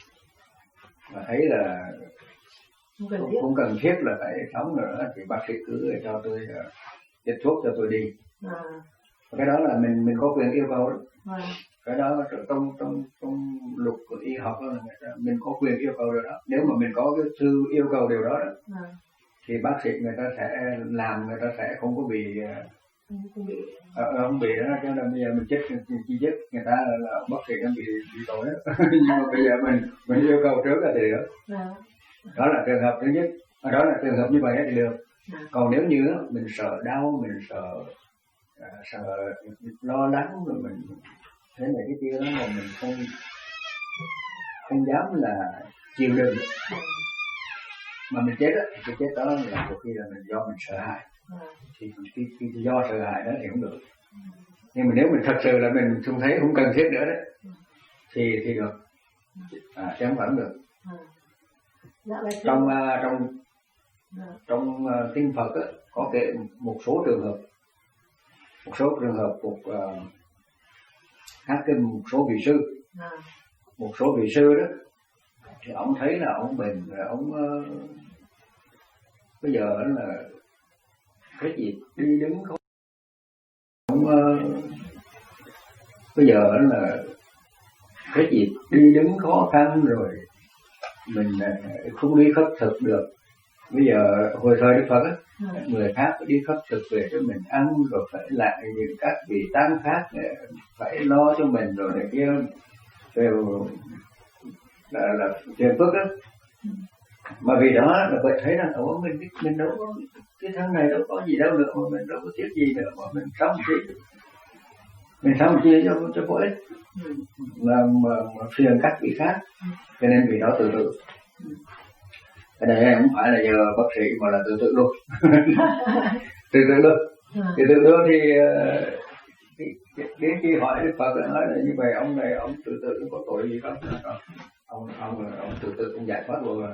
mà thấy là không cần, không, không cần thiết là phải sống nữa thì bác sĩ cứ cho tôi uh, viết thuốc cho tôi đi. À. Cái đó là mình mình có quyền yêu cầu đó. À. Cái đó trong trong trong luật của y học là mình có quyền yêu cầu rồi đó. Nếu mà mình có cái thư yêu cầu điều đó, đó à. Thì bác sĩ người ta sẽ làm, người ta sẽ không có bị không bị à, không bị đó, cho nên bây giờ mình chết chi chết người ta là, là bác sĩ nó bị bị tội đó. Nhưng mà bây giờ mình mình yêu cầu trước là thì được. À. Đó là trường hợp thứ nhất, đó là trường hợp như vậy thì được. À. Còn nếu như mình sợ đau, mình sợ à, sợ lo lắng rồi mình thế này cái kia đó mà mình không không dám là chịu đựng mà mình chết á, thì cái chết đó là một khi là mình do mình sợ hãi. Thì khi, khi do sợ hãi đó thì không được. Nhưng mà nếu mình thật sự là mình không thấy không cần thiết nữa đấy thì thì được, à, chứ không phải được. Trong uh, trong trong uh, kinh Phật á, có kể một số trường hợp, một số trường hợp một uh, các cái một số vị sư, một số vị sư đó thì ông thấy là ông bệnh rồi ông uh, bây giờ là cái gì đi đứng không, ông uh, bây giờ là cái gì đi đứng khó khăn rồi mình uh, không đi khất thực được. Bây giờ hồi thời Đức Phật á, ừ. người khác đi khất thực về cho mình ăn rồi phải lại những các vị tán khác phải lo cho mình rồi này kia đều là là phiền phức đó. Ừ. Mà vì đó là vậy thấy rằng ủa mình mình đâu có cái thân này đâu có gì đâu nữa, mà mình đâu có tiếc gì nữa, mà mình sống chi mình sống chi cho cho có ích. Ừ. Mà, mà, mà phiền các vị khác. Ừ. Cho nên vì đó tự tự. Ừ. Cái này không phải là nhờ bác sĩ mà là tự tự luôn. Tự tự luôn. À. Thì tự luôn thì đến khi hỏi Đức Phật nói là như vậy, ông này ông tự tự có tội gì không? Ông ông ông tự tự cũng giải thoát luôn rồi.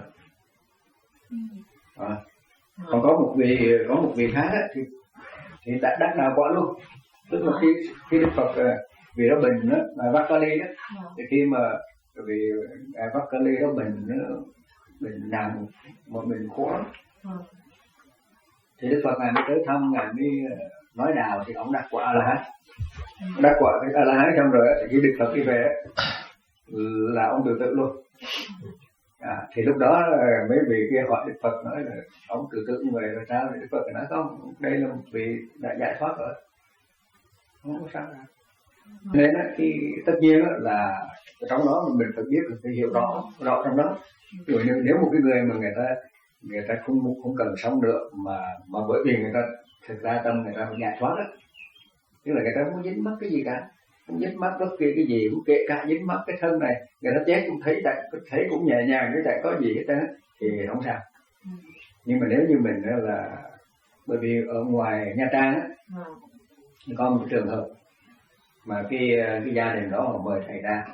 À. Còn có một vị có một vị khác ấy, thì thì đã đắc đạo quả luôn. Tức là khi khi Đức Phật vì đó bệnh đó, ngài Vakali đó, thì khi mà vì ngài Vakali đó bệnh nó mình nặng một mình khổ lắm. Ừ. Thì Đức Phật ngài mới tới thăm, ngài mới nói đạo thì ông đắc quả A La Hán. Ừ. Đắc quả cái A La Hán xong rồi thì khi Đức Phật đi về là ông tự tự luôn. À, thì lúc đó mấy vị kia hỏi Đức Phật nói là ông tự tự như vậy là sao? Thì Đức Phật nói không, đây là một vị đã giải thoát rồi, không có sao đâu. Nên á, khi tất nhiên á, là trong đó mình phải biết, phải hiểu rõ rõ trong đó. Ví dụ như nếu một cái người mà người ta người ta không không cần sống nữa mà mà bởi vì người ta thực ra tâm người ta phải giải thoát á, tức là người ta không dính mắc cái gì cả, không dính mắc bất kỳ cái gì, cũng kể cả dính mắc cái thân này, người ta chết cũng thấy tại thấy cũng nhẹ nhàng, cái tại có gì hết trơn thì không sao. Nhưng mà nếu như mình là bởi vì ở ngoài Nha Trang á, có một cái trường hợp mà cái cái gia đình đó họ mời thầy ra,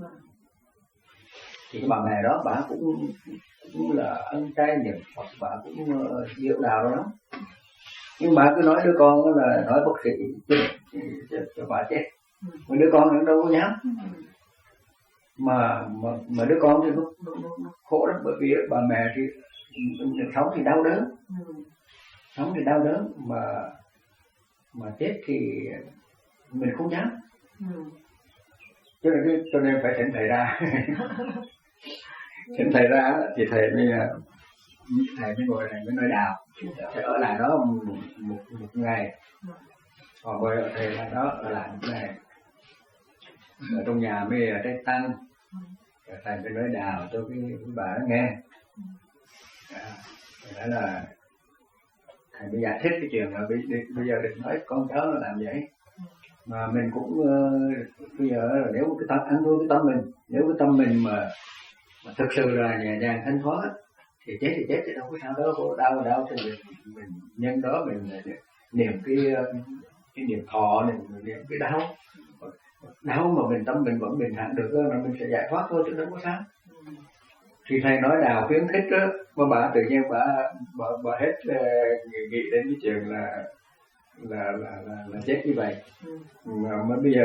thì cái bà mẹ đó bà cũng cũng là ăn chay niệm Phật, bà cũng uh, diệu đạo đó lắm, nhưng bà cứ nói đứa con đó là nói bác sĩ cho, cho bà chết, mà đứa con nó đâu có dám, mà mà mà đứa con thì nó, nó, nó khổ lắm, bởi vì bà mẹ thì sống thì đau đớn, sống thì đau đớn, mà mà chết thì mình không dám, cho nên cho nên phải thỉnh thầy ra. Thỉnh thầy ra thì thầy mới thầy mới ngồi thầy mới nói đạo, thầy ở lại đó một một, một ngày, còn ngồi ở thầy lại đó ở lại một ngày, ở trong nhà mới ở trên tăng, thầy mới nói đạo cho cái, cái bà đó nghe. À, đó là thầy mới giải thích cái chuyện là bây, bây giờ đừng nói con cháu nó làm vậy, mà mình cũng uh, bây giờ là nếu cái tâm ăn thua cái tâm mình, nếu cái tâm mình mà, mà thực sự là nhẹ nhàng thanh thoát thì chết thì chết, thì đâu có sao đâu, có đau đau thì mình, mình nhân đó mình niệm cái cái niệm thọ này, mình niệm cái đau đau mà mình tâm mình vẫn bình thản được là mình sẽ giải thoát thôi, chứ đâu có sao. Thì thầy nói đạo khuyến khích đó, mà bà tự nhiên bà bà, bà hết uh, nghĩ đến cái chuyện là là là là, là chết như vậy. Ừ. Mà, mà bây giờ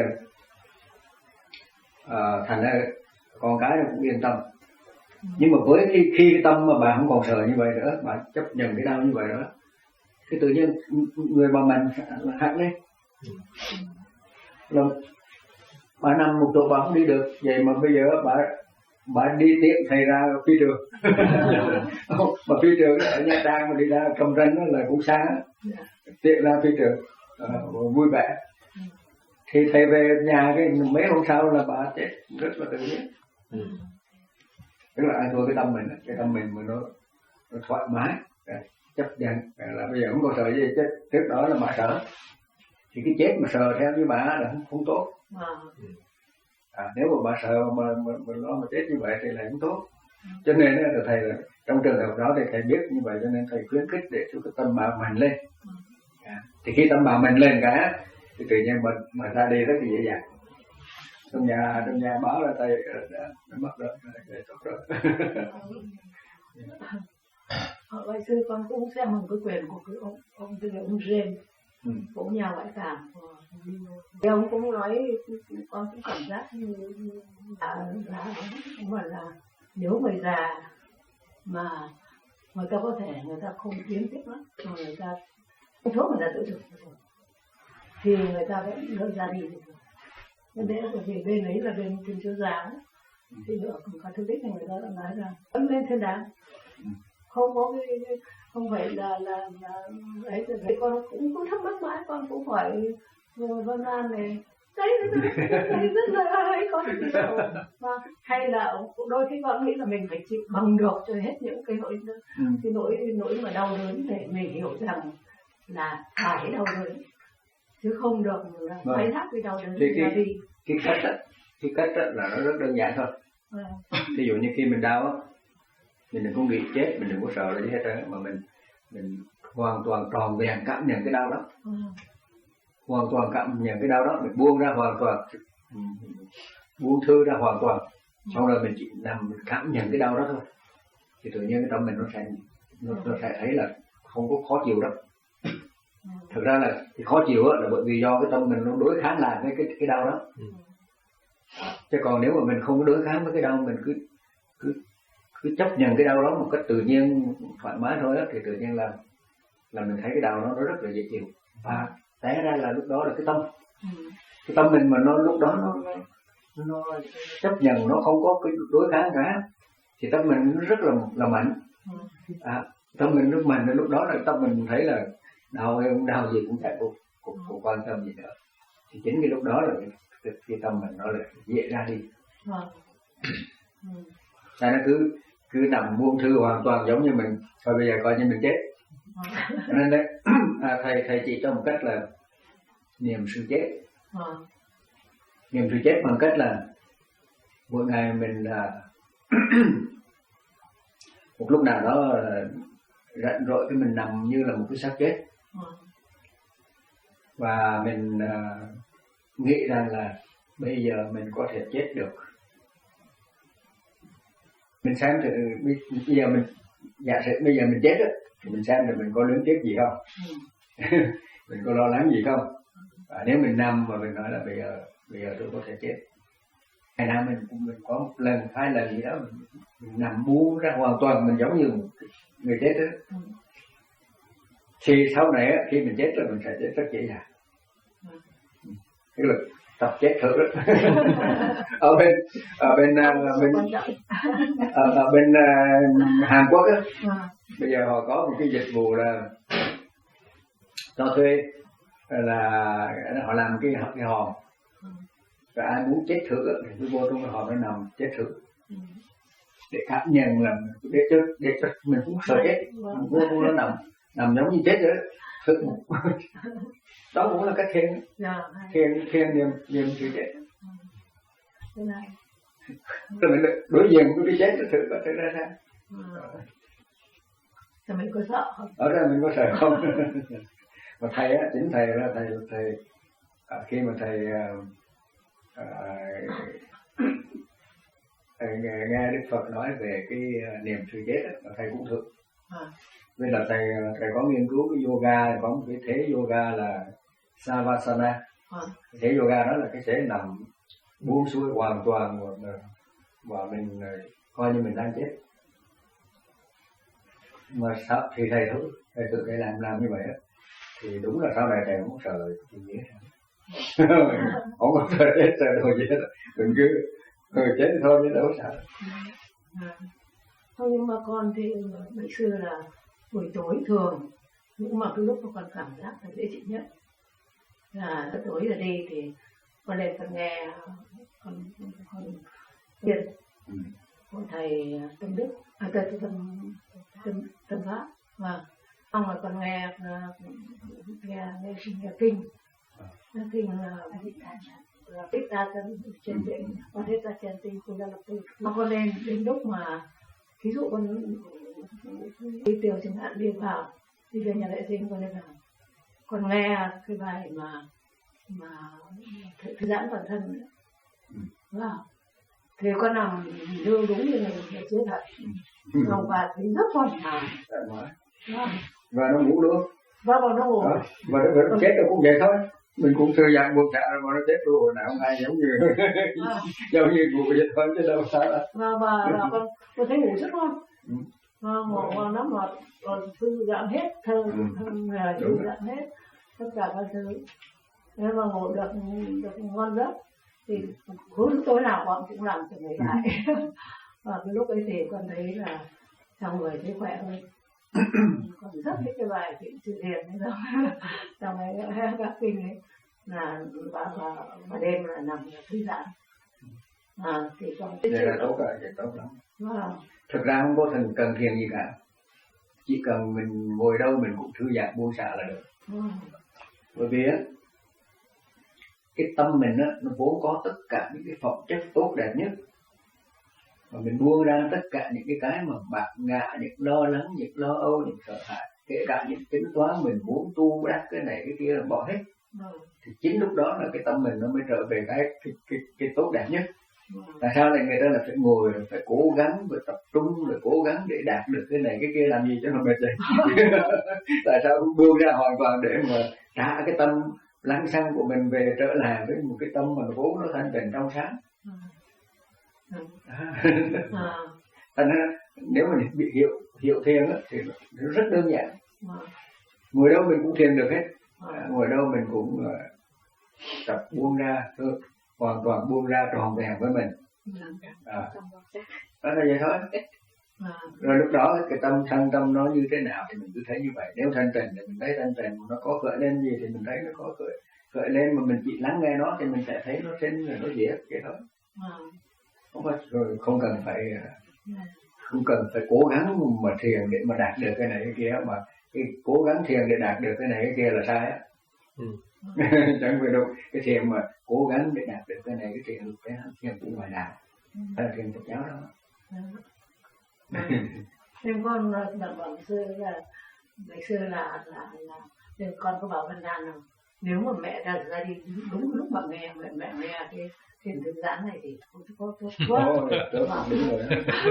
uh, thành ra con cái nó cũng yên tâm. Ừ. Nhưng mà với khi khi cái tâm mà bà không còn sợ như vậy nữa, bà chấp nhận cái đau như vậy đó, thì tự nhiên người bà mình hẳn lên. Ừ. Là bà nằm một chỗ bà không đi được, vậy mà bây giờ bà bà đi tiện thầy ra phi trường. Mà phi trường ở Nha Trang mà đi ra Cam Ranh đó là cũng xa, tiện ra phi trường uh, vui vẻ. Thì thầy về nhà cái mấy hôm sau là bà chết rất là tự nhiên. Ừ. Tức là ai thua cái tâm mình, cái tâm mình mà nó, nó thoải mái, chấp nhận là bây giờ không có sợ gì chết. Trước đó là bà sợ, thì cái chết mà sợ theo như bà là không, không tốt. À, nếu mà bà sợ mà mình lo mà chết như vậy thì là không tốt. Cho nên là thầy là trong trường hợp đó thì thầy biết như vậy, cho nên thầy khuyến khích để cho cái tâm bà mạnh lên. À, thì khi tâm bà mạnh lên cả thì tự nhiên mình mà ra đi rất là dễ dàng. Trong nhà trong nhà báo là thầy đã mất rồi, thầy tốt rồi. Hồi xưa con cũng xem một cái quyển của cái ông ông tên là ông James, ừ. cũng nhà ngoại cảm. Thì ông cũng nói, con cũng cảm giác như là, là, là, là nếu người già mà người ta có thể người ta không tiến tiếp lắm, mà người ta không thuốc người ta tự được thì người ta vẫn đưa ra đi được. Nên đấy là vì bên ấy là bên trên chỗ già thì ở cả thư tích này người ta đã nói là vẫn lên thiên đàng, không có cái không phải là là là ấy rồi đấy. Con cũng cũng thắc mắc mãi, con cũng hỏi Vân An này đấy, đấy rất là hay, con gì đâu mà hay là đôi khi con nghĩ là mình phải chịu bằng được cho hết những cái nỗi ừ. cái nỗi nỗi mà đau đớn để mình hiểu rằng là phải đau đớn chứ không được là khai thác cái đau đớn thì cái, đi. cái cách đó, cái cách đó là nó rất đơn giản thôi. À. Ví dụ như khi mình đau á, mình đừng có nghĩ chết, mình đừng có sợ là gì hết trơn, mà mình mình hoàn toàn tròn vẹn cảm nhận cái đau đó. À. Hoàn toàn cảm nhận cái đau đó, mình buông ra hoàn toàn, buông thư ra hoàn toàn, sau rồi mình chỉ nằm mình cảm nhận cái đau đó thôi, thì tự nhiên cái tâm mình nó sẽ nó, nó sẽ thấy là không có khó chịu đâu. Thực ra là cái khó chịu là bởi vì do cái tâm mình nó đối kháng lại với cái cái đau đó. Chứ còn nếu mà mình không có đối kháng với cái đau, mình cứ cứ cứ chấp nhận cái đau đó một cách tự nhiên thoải mái thôi đó, thì tự nhiên là là mình thấy cái đau nó nó rất là dễ chịu. Và té ra là lúc đó là cái tâm ừ. cái tâm mình mà nó lúc đó nó, nó nó chấp nhận, nó không có cái đối kháng cả, thì tâm mình nó rất là là mạnh. Ừ. À, tâm mình rất mạnh, lúc đó là tâm mình thấy là đau hay không đau gì cũng chẳng cũng, cũng, cũng quan tâm gì nữa, thì chính cái lúc đó là cái, cái tâm mình nó là dễ ra đi. Vâng. Tại nó cứ cứ nằm buông thư hoàn toàn giống như mình, thôi bây giờ coi như mình chết. Cho nên đấy, à, thầy thầy chỉ cho một cách là niệm sự chết. Vâng. Niệm sự chết bằng cách là mỗi ngày mình à, một lúc nào đó rảnh rỗi cái mình nằm như là một cái xác chết. Vâng. Và mình uh, nghĩ rằng là bây giờ mình có thể chết được. Mình xem thử bây giờ mình giả sử bây giờ mình chết đó, thì mình xem là mình có lớn tiếc gì không, ừ. Mình có lo lắng gì không. Và nếu mình nằm và mình nói là bây giờ bây giờ tôi có thể chết, ngày nào mình cũng mình có một lần hai lần gì đó mình, mình nằm buông ra hoàn toàn, mình giống như một người chết đó. Ừ. Thì sau này khi mình chết rồi mình sẽ chết rất dễ dàng. Cái là tập chết thử đó. ở bên ở bên uh, bên ở, ở bên uh, Hàn Quốc á, bây giờ họ có một cái dịch vụ là cho thuê, là họ làm cái cái hòm, và ai muốn chết thử thì cứ vô trong cái hòm nó nằm chết thử để cảm nhận là để cho để cho mình cũng sợ chết, mình vô trong nó nằm nằm giống như chết rồi đó. Thức một đó cũng là cách thiền, thiền thiền niệm niệm sự chết. Rồi mình đối diện với cái chết thử có thể ra sao? Rồi mình có sợ không? Ở đây mình có sợ không? Mà thầy á, chính thầy là thầy thầy à, khi mà thầy à, à, thầy nghe, nghe Đức Phật nói về cái niệm sự chết á, mà thầy cũng thực. À. Vì là thầy thầy có nghiên cứu cái yoga, có một cái thế yoga là Savasana. À. Thế yoga đó là cái thế nằm buông xuôi hoàn toàn và, và mình coi như mình đang chết. Mà sao thì thầy thử thầy tự thầy làm làm như vậy đó, thì đúng là sau này thầy không sợ gì hết. Không có sợ chết sợ đồ gì hết, đừng cứ người chết thôi chứ đâu sợ. À. Thôi nhưng mà con thì ngày xưa là buổi tối thường, nhưng mà cái lúc mà con cảm giác là dễ chịu nhất là tối giờ đi thì con lên con nghe con con thiền của thầy Tâm Đức, à thầy Tâm Tâm Tâm Pháp, và xong rồi con nghe nghe nghe, nghe kinh, nghe kinh là là biết ra chân định và hết ra chân tinh của gia lập tử. Mà con lên đến lúc mà ví dụ con đi tiểu chẳng hạn, đi vào đi về nhà vệ sinh con lên vào con nghe cái bài mà mà thư giãn bản thân vào thì con nằm đưa đúng như này để chết thật, ngọc và thấy rất thoải mái và nó ngủ luôn. Và vào nó ngủ. À, và nó, nó chết rồi cũng vậy thôi, mình cũng thư giãn buông thả rồi mà nó chết luôn hồi nào không ai giống như à. Giống như ngủ vậy thôi chứ đâu sao đâu. Và và, và con con thấy ngủ rất ngon. Ừ. Và ngủ và nó mà còn thư giãn hết, thơ thơm là thư giãn hết tất cả các thứ. Nếu mà ngủ được được ngon giấc thì cứ tối nào con cũng làm cho người lại. Và cái lúc ấy thì con thấy là trong người thấy khỏe hơn. Con rất thích cái bài chuyện sự thiền ấy đâu. Trong ấy các kinh ấy là và và, và đêm là nằm là thư giãn. À, thì con vậy là tốt rồi, vậy tốt lắm. Wow. Thực ra không có thần cần thiền gì cả, chỉ cần mình ngồi đâu mình cũng thư giãn buông xả là được. Wow. Bởi vì á cái tâm mình á nó vốn có tất cả những cái phẩm chất tốt đẹp nhất, và mình buông ra tất cả những cái cái mà bạc ngạ, những lo lắng, những lo âu, những sợ hãi, kể cả những tính toán mình muốn tu đắc cái này cái kia là bỏ hết. Ừ. Thì chính lúc đó là cái tâm mình nó mới trở về cái cái cái, cái tốt đẹp nhất. Ừ. Tại sao lại người ta là phải ngồi, phải cố gắng, phải tập trung, phải cố gắng để đạt được cái này cái kia làm gì cho nó mệt vậy? Tại sao không buông ra hoàn toàn để mà trả cái tâm lăng xăng của mình về trở lại với một cái tâm mà nó vốn nó thanh tịnh trong sáng. Ừ. Ừ. À. Thành ra nếu mà bị hiểu hiểu thiền á thì nó rất đơn giản. À. Ngồi đâu mình cũng thiền được hết. À. Ngồi đâu mình cũng uh, tập buông ra, thôi, hoàn toàn buông ra tròn vẹn với mình. À. Đó là vậy thôi. À. Rồi lúc đó cái tâm thân tâm nó như thế nào thì mình cứ thấy như vậy. Nếu thanh tịnh thì mình thấy thanh tịnh, nó có khởi lên gì thì mình thấy nó có khởi khởi lên, mà mình chỉ lắng nghe nó thì mình sẽ thấy nó trên rồi nó diệt vậy thôi. À. Không phải rồi không cần phải không cần phải cố gắng mà thiền để mà đạt được cái này cái kia, mà cái cố gắng thiền để đạt được cái này cái kia là sai á. Ừ. Chẳng phải đâu. Cái thiền mà cố gắng để đạt được cái này cái thiền cái thiền của ngoài đạo, hay là thiền Phật giáo đó. Nên con là bảo xưa là ngày xưa là là là nên con có bảo Vân Đan là nếu mà mẹ ra ra đi đúng lúc mà nghe mẹ mẹ nghe cái thiền thư giãn này thì không có tốt quá. Đúng rồi.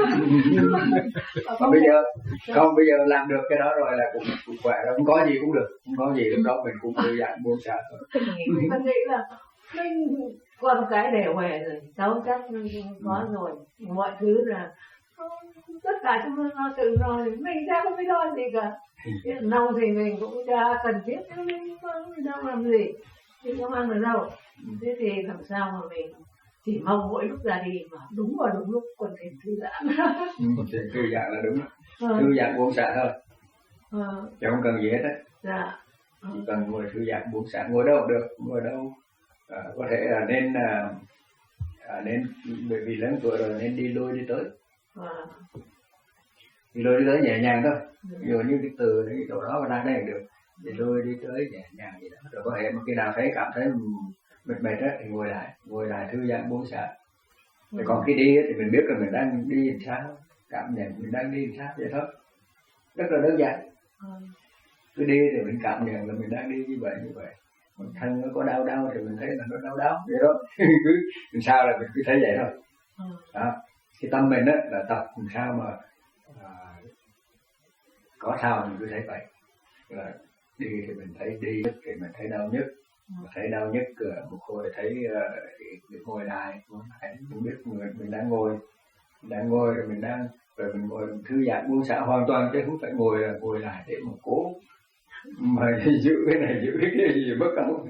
Còn bây giờ không, bây giờ làm được cái đó rồi là cũng, cũng khỏe rồi, không có gì cũng được, không có gì lúc đó mình cũng thư giãn buông xả thôi. Mình nghĩ là mình con cái để khỏe rồi, cháu chắc có rồi, mọi thứ là tất cả chúng nó tự rồi, mình ra không biết lo gì cả. Nông thì mình cũng ra cần thiết, mình không làm gì, mình không ăn được đâu. Thế thì làm sao mà mình chỉ mong mỗi lúc ra đi mà đúng vào đúng lúc còn thiền thư giãn. Thiền thư giãn là đúng, ừ. Thư giãn buông xả thôi, ừ. Chứ không cần gì hết á. Dạ. Ừ. Chỉ cần ngồi thư giãn buông xả, ngồi đâu cũng được, ngồi đâu à, có thể là nên à, à, nên bởi vì lớn tuổi rồi nên đi lui đi tới. À. Đi lui đi tới nhẹ nhàng thôi, ví dụ như cái từ cái chỗ đó mà đang đây được, đi lui đi tới nhẹ nhàng vậy đó. Rồi có thể một khi nào thấy cảm thấy mệt mệt á thì ngồi lại, ngồi lại thư giãn buông xả. Rồi còn khi đi thì mình biết là mình đang đi làm sao, cảm nhận mình đang đi làm sao vậy thôi, rất là đơn giản. Cứ đi thì mình cảm nhận là mình đang đi như vậy như vậy. Còn thân nó có đau đau thì mình thấy là nó đau đau vậy đó. Cứ làm sao là mình cứ thấy vậy thôi. Đó. Cái tâm mình á là tập làm sao mà à, có sao mình cứ thấy vậy. Là đi thì mình thấy đi, thì mình thấy đau nhất, thấy đau nhất một hồi thấy uh, ngồi lại, mình biết người mình đang ngồi, đang ngồi rồi mình đang rồi mình ngồi mình thư giãn buông xả hoàn toàn, chứ không phải ngồi là ngồi lại để mà cố mà giữ cái này giữ cái kia gì mất công.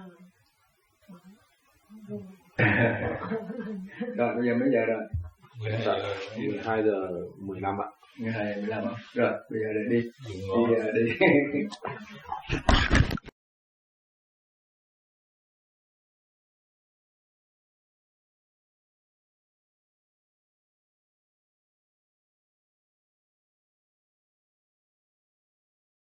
Rồi bây giờ mấy giờ rồi? mười hai giờ mười lăm ạ. mười hai giờ mười lăm ạ. Rồi bây giờ để đi. Đi đi.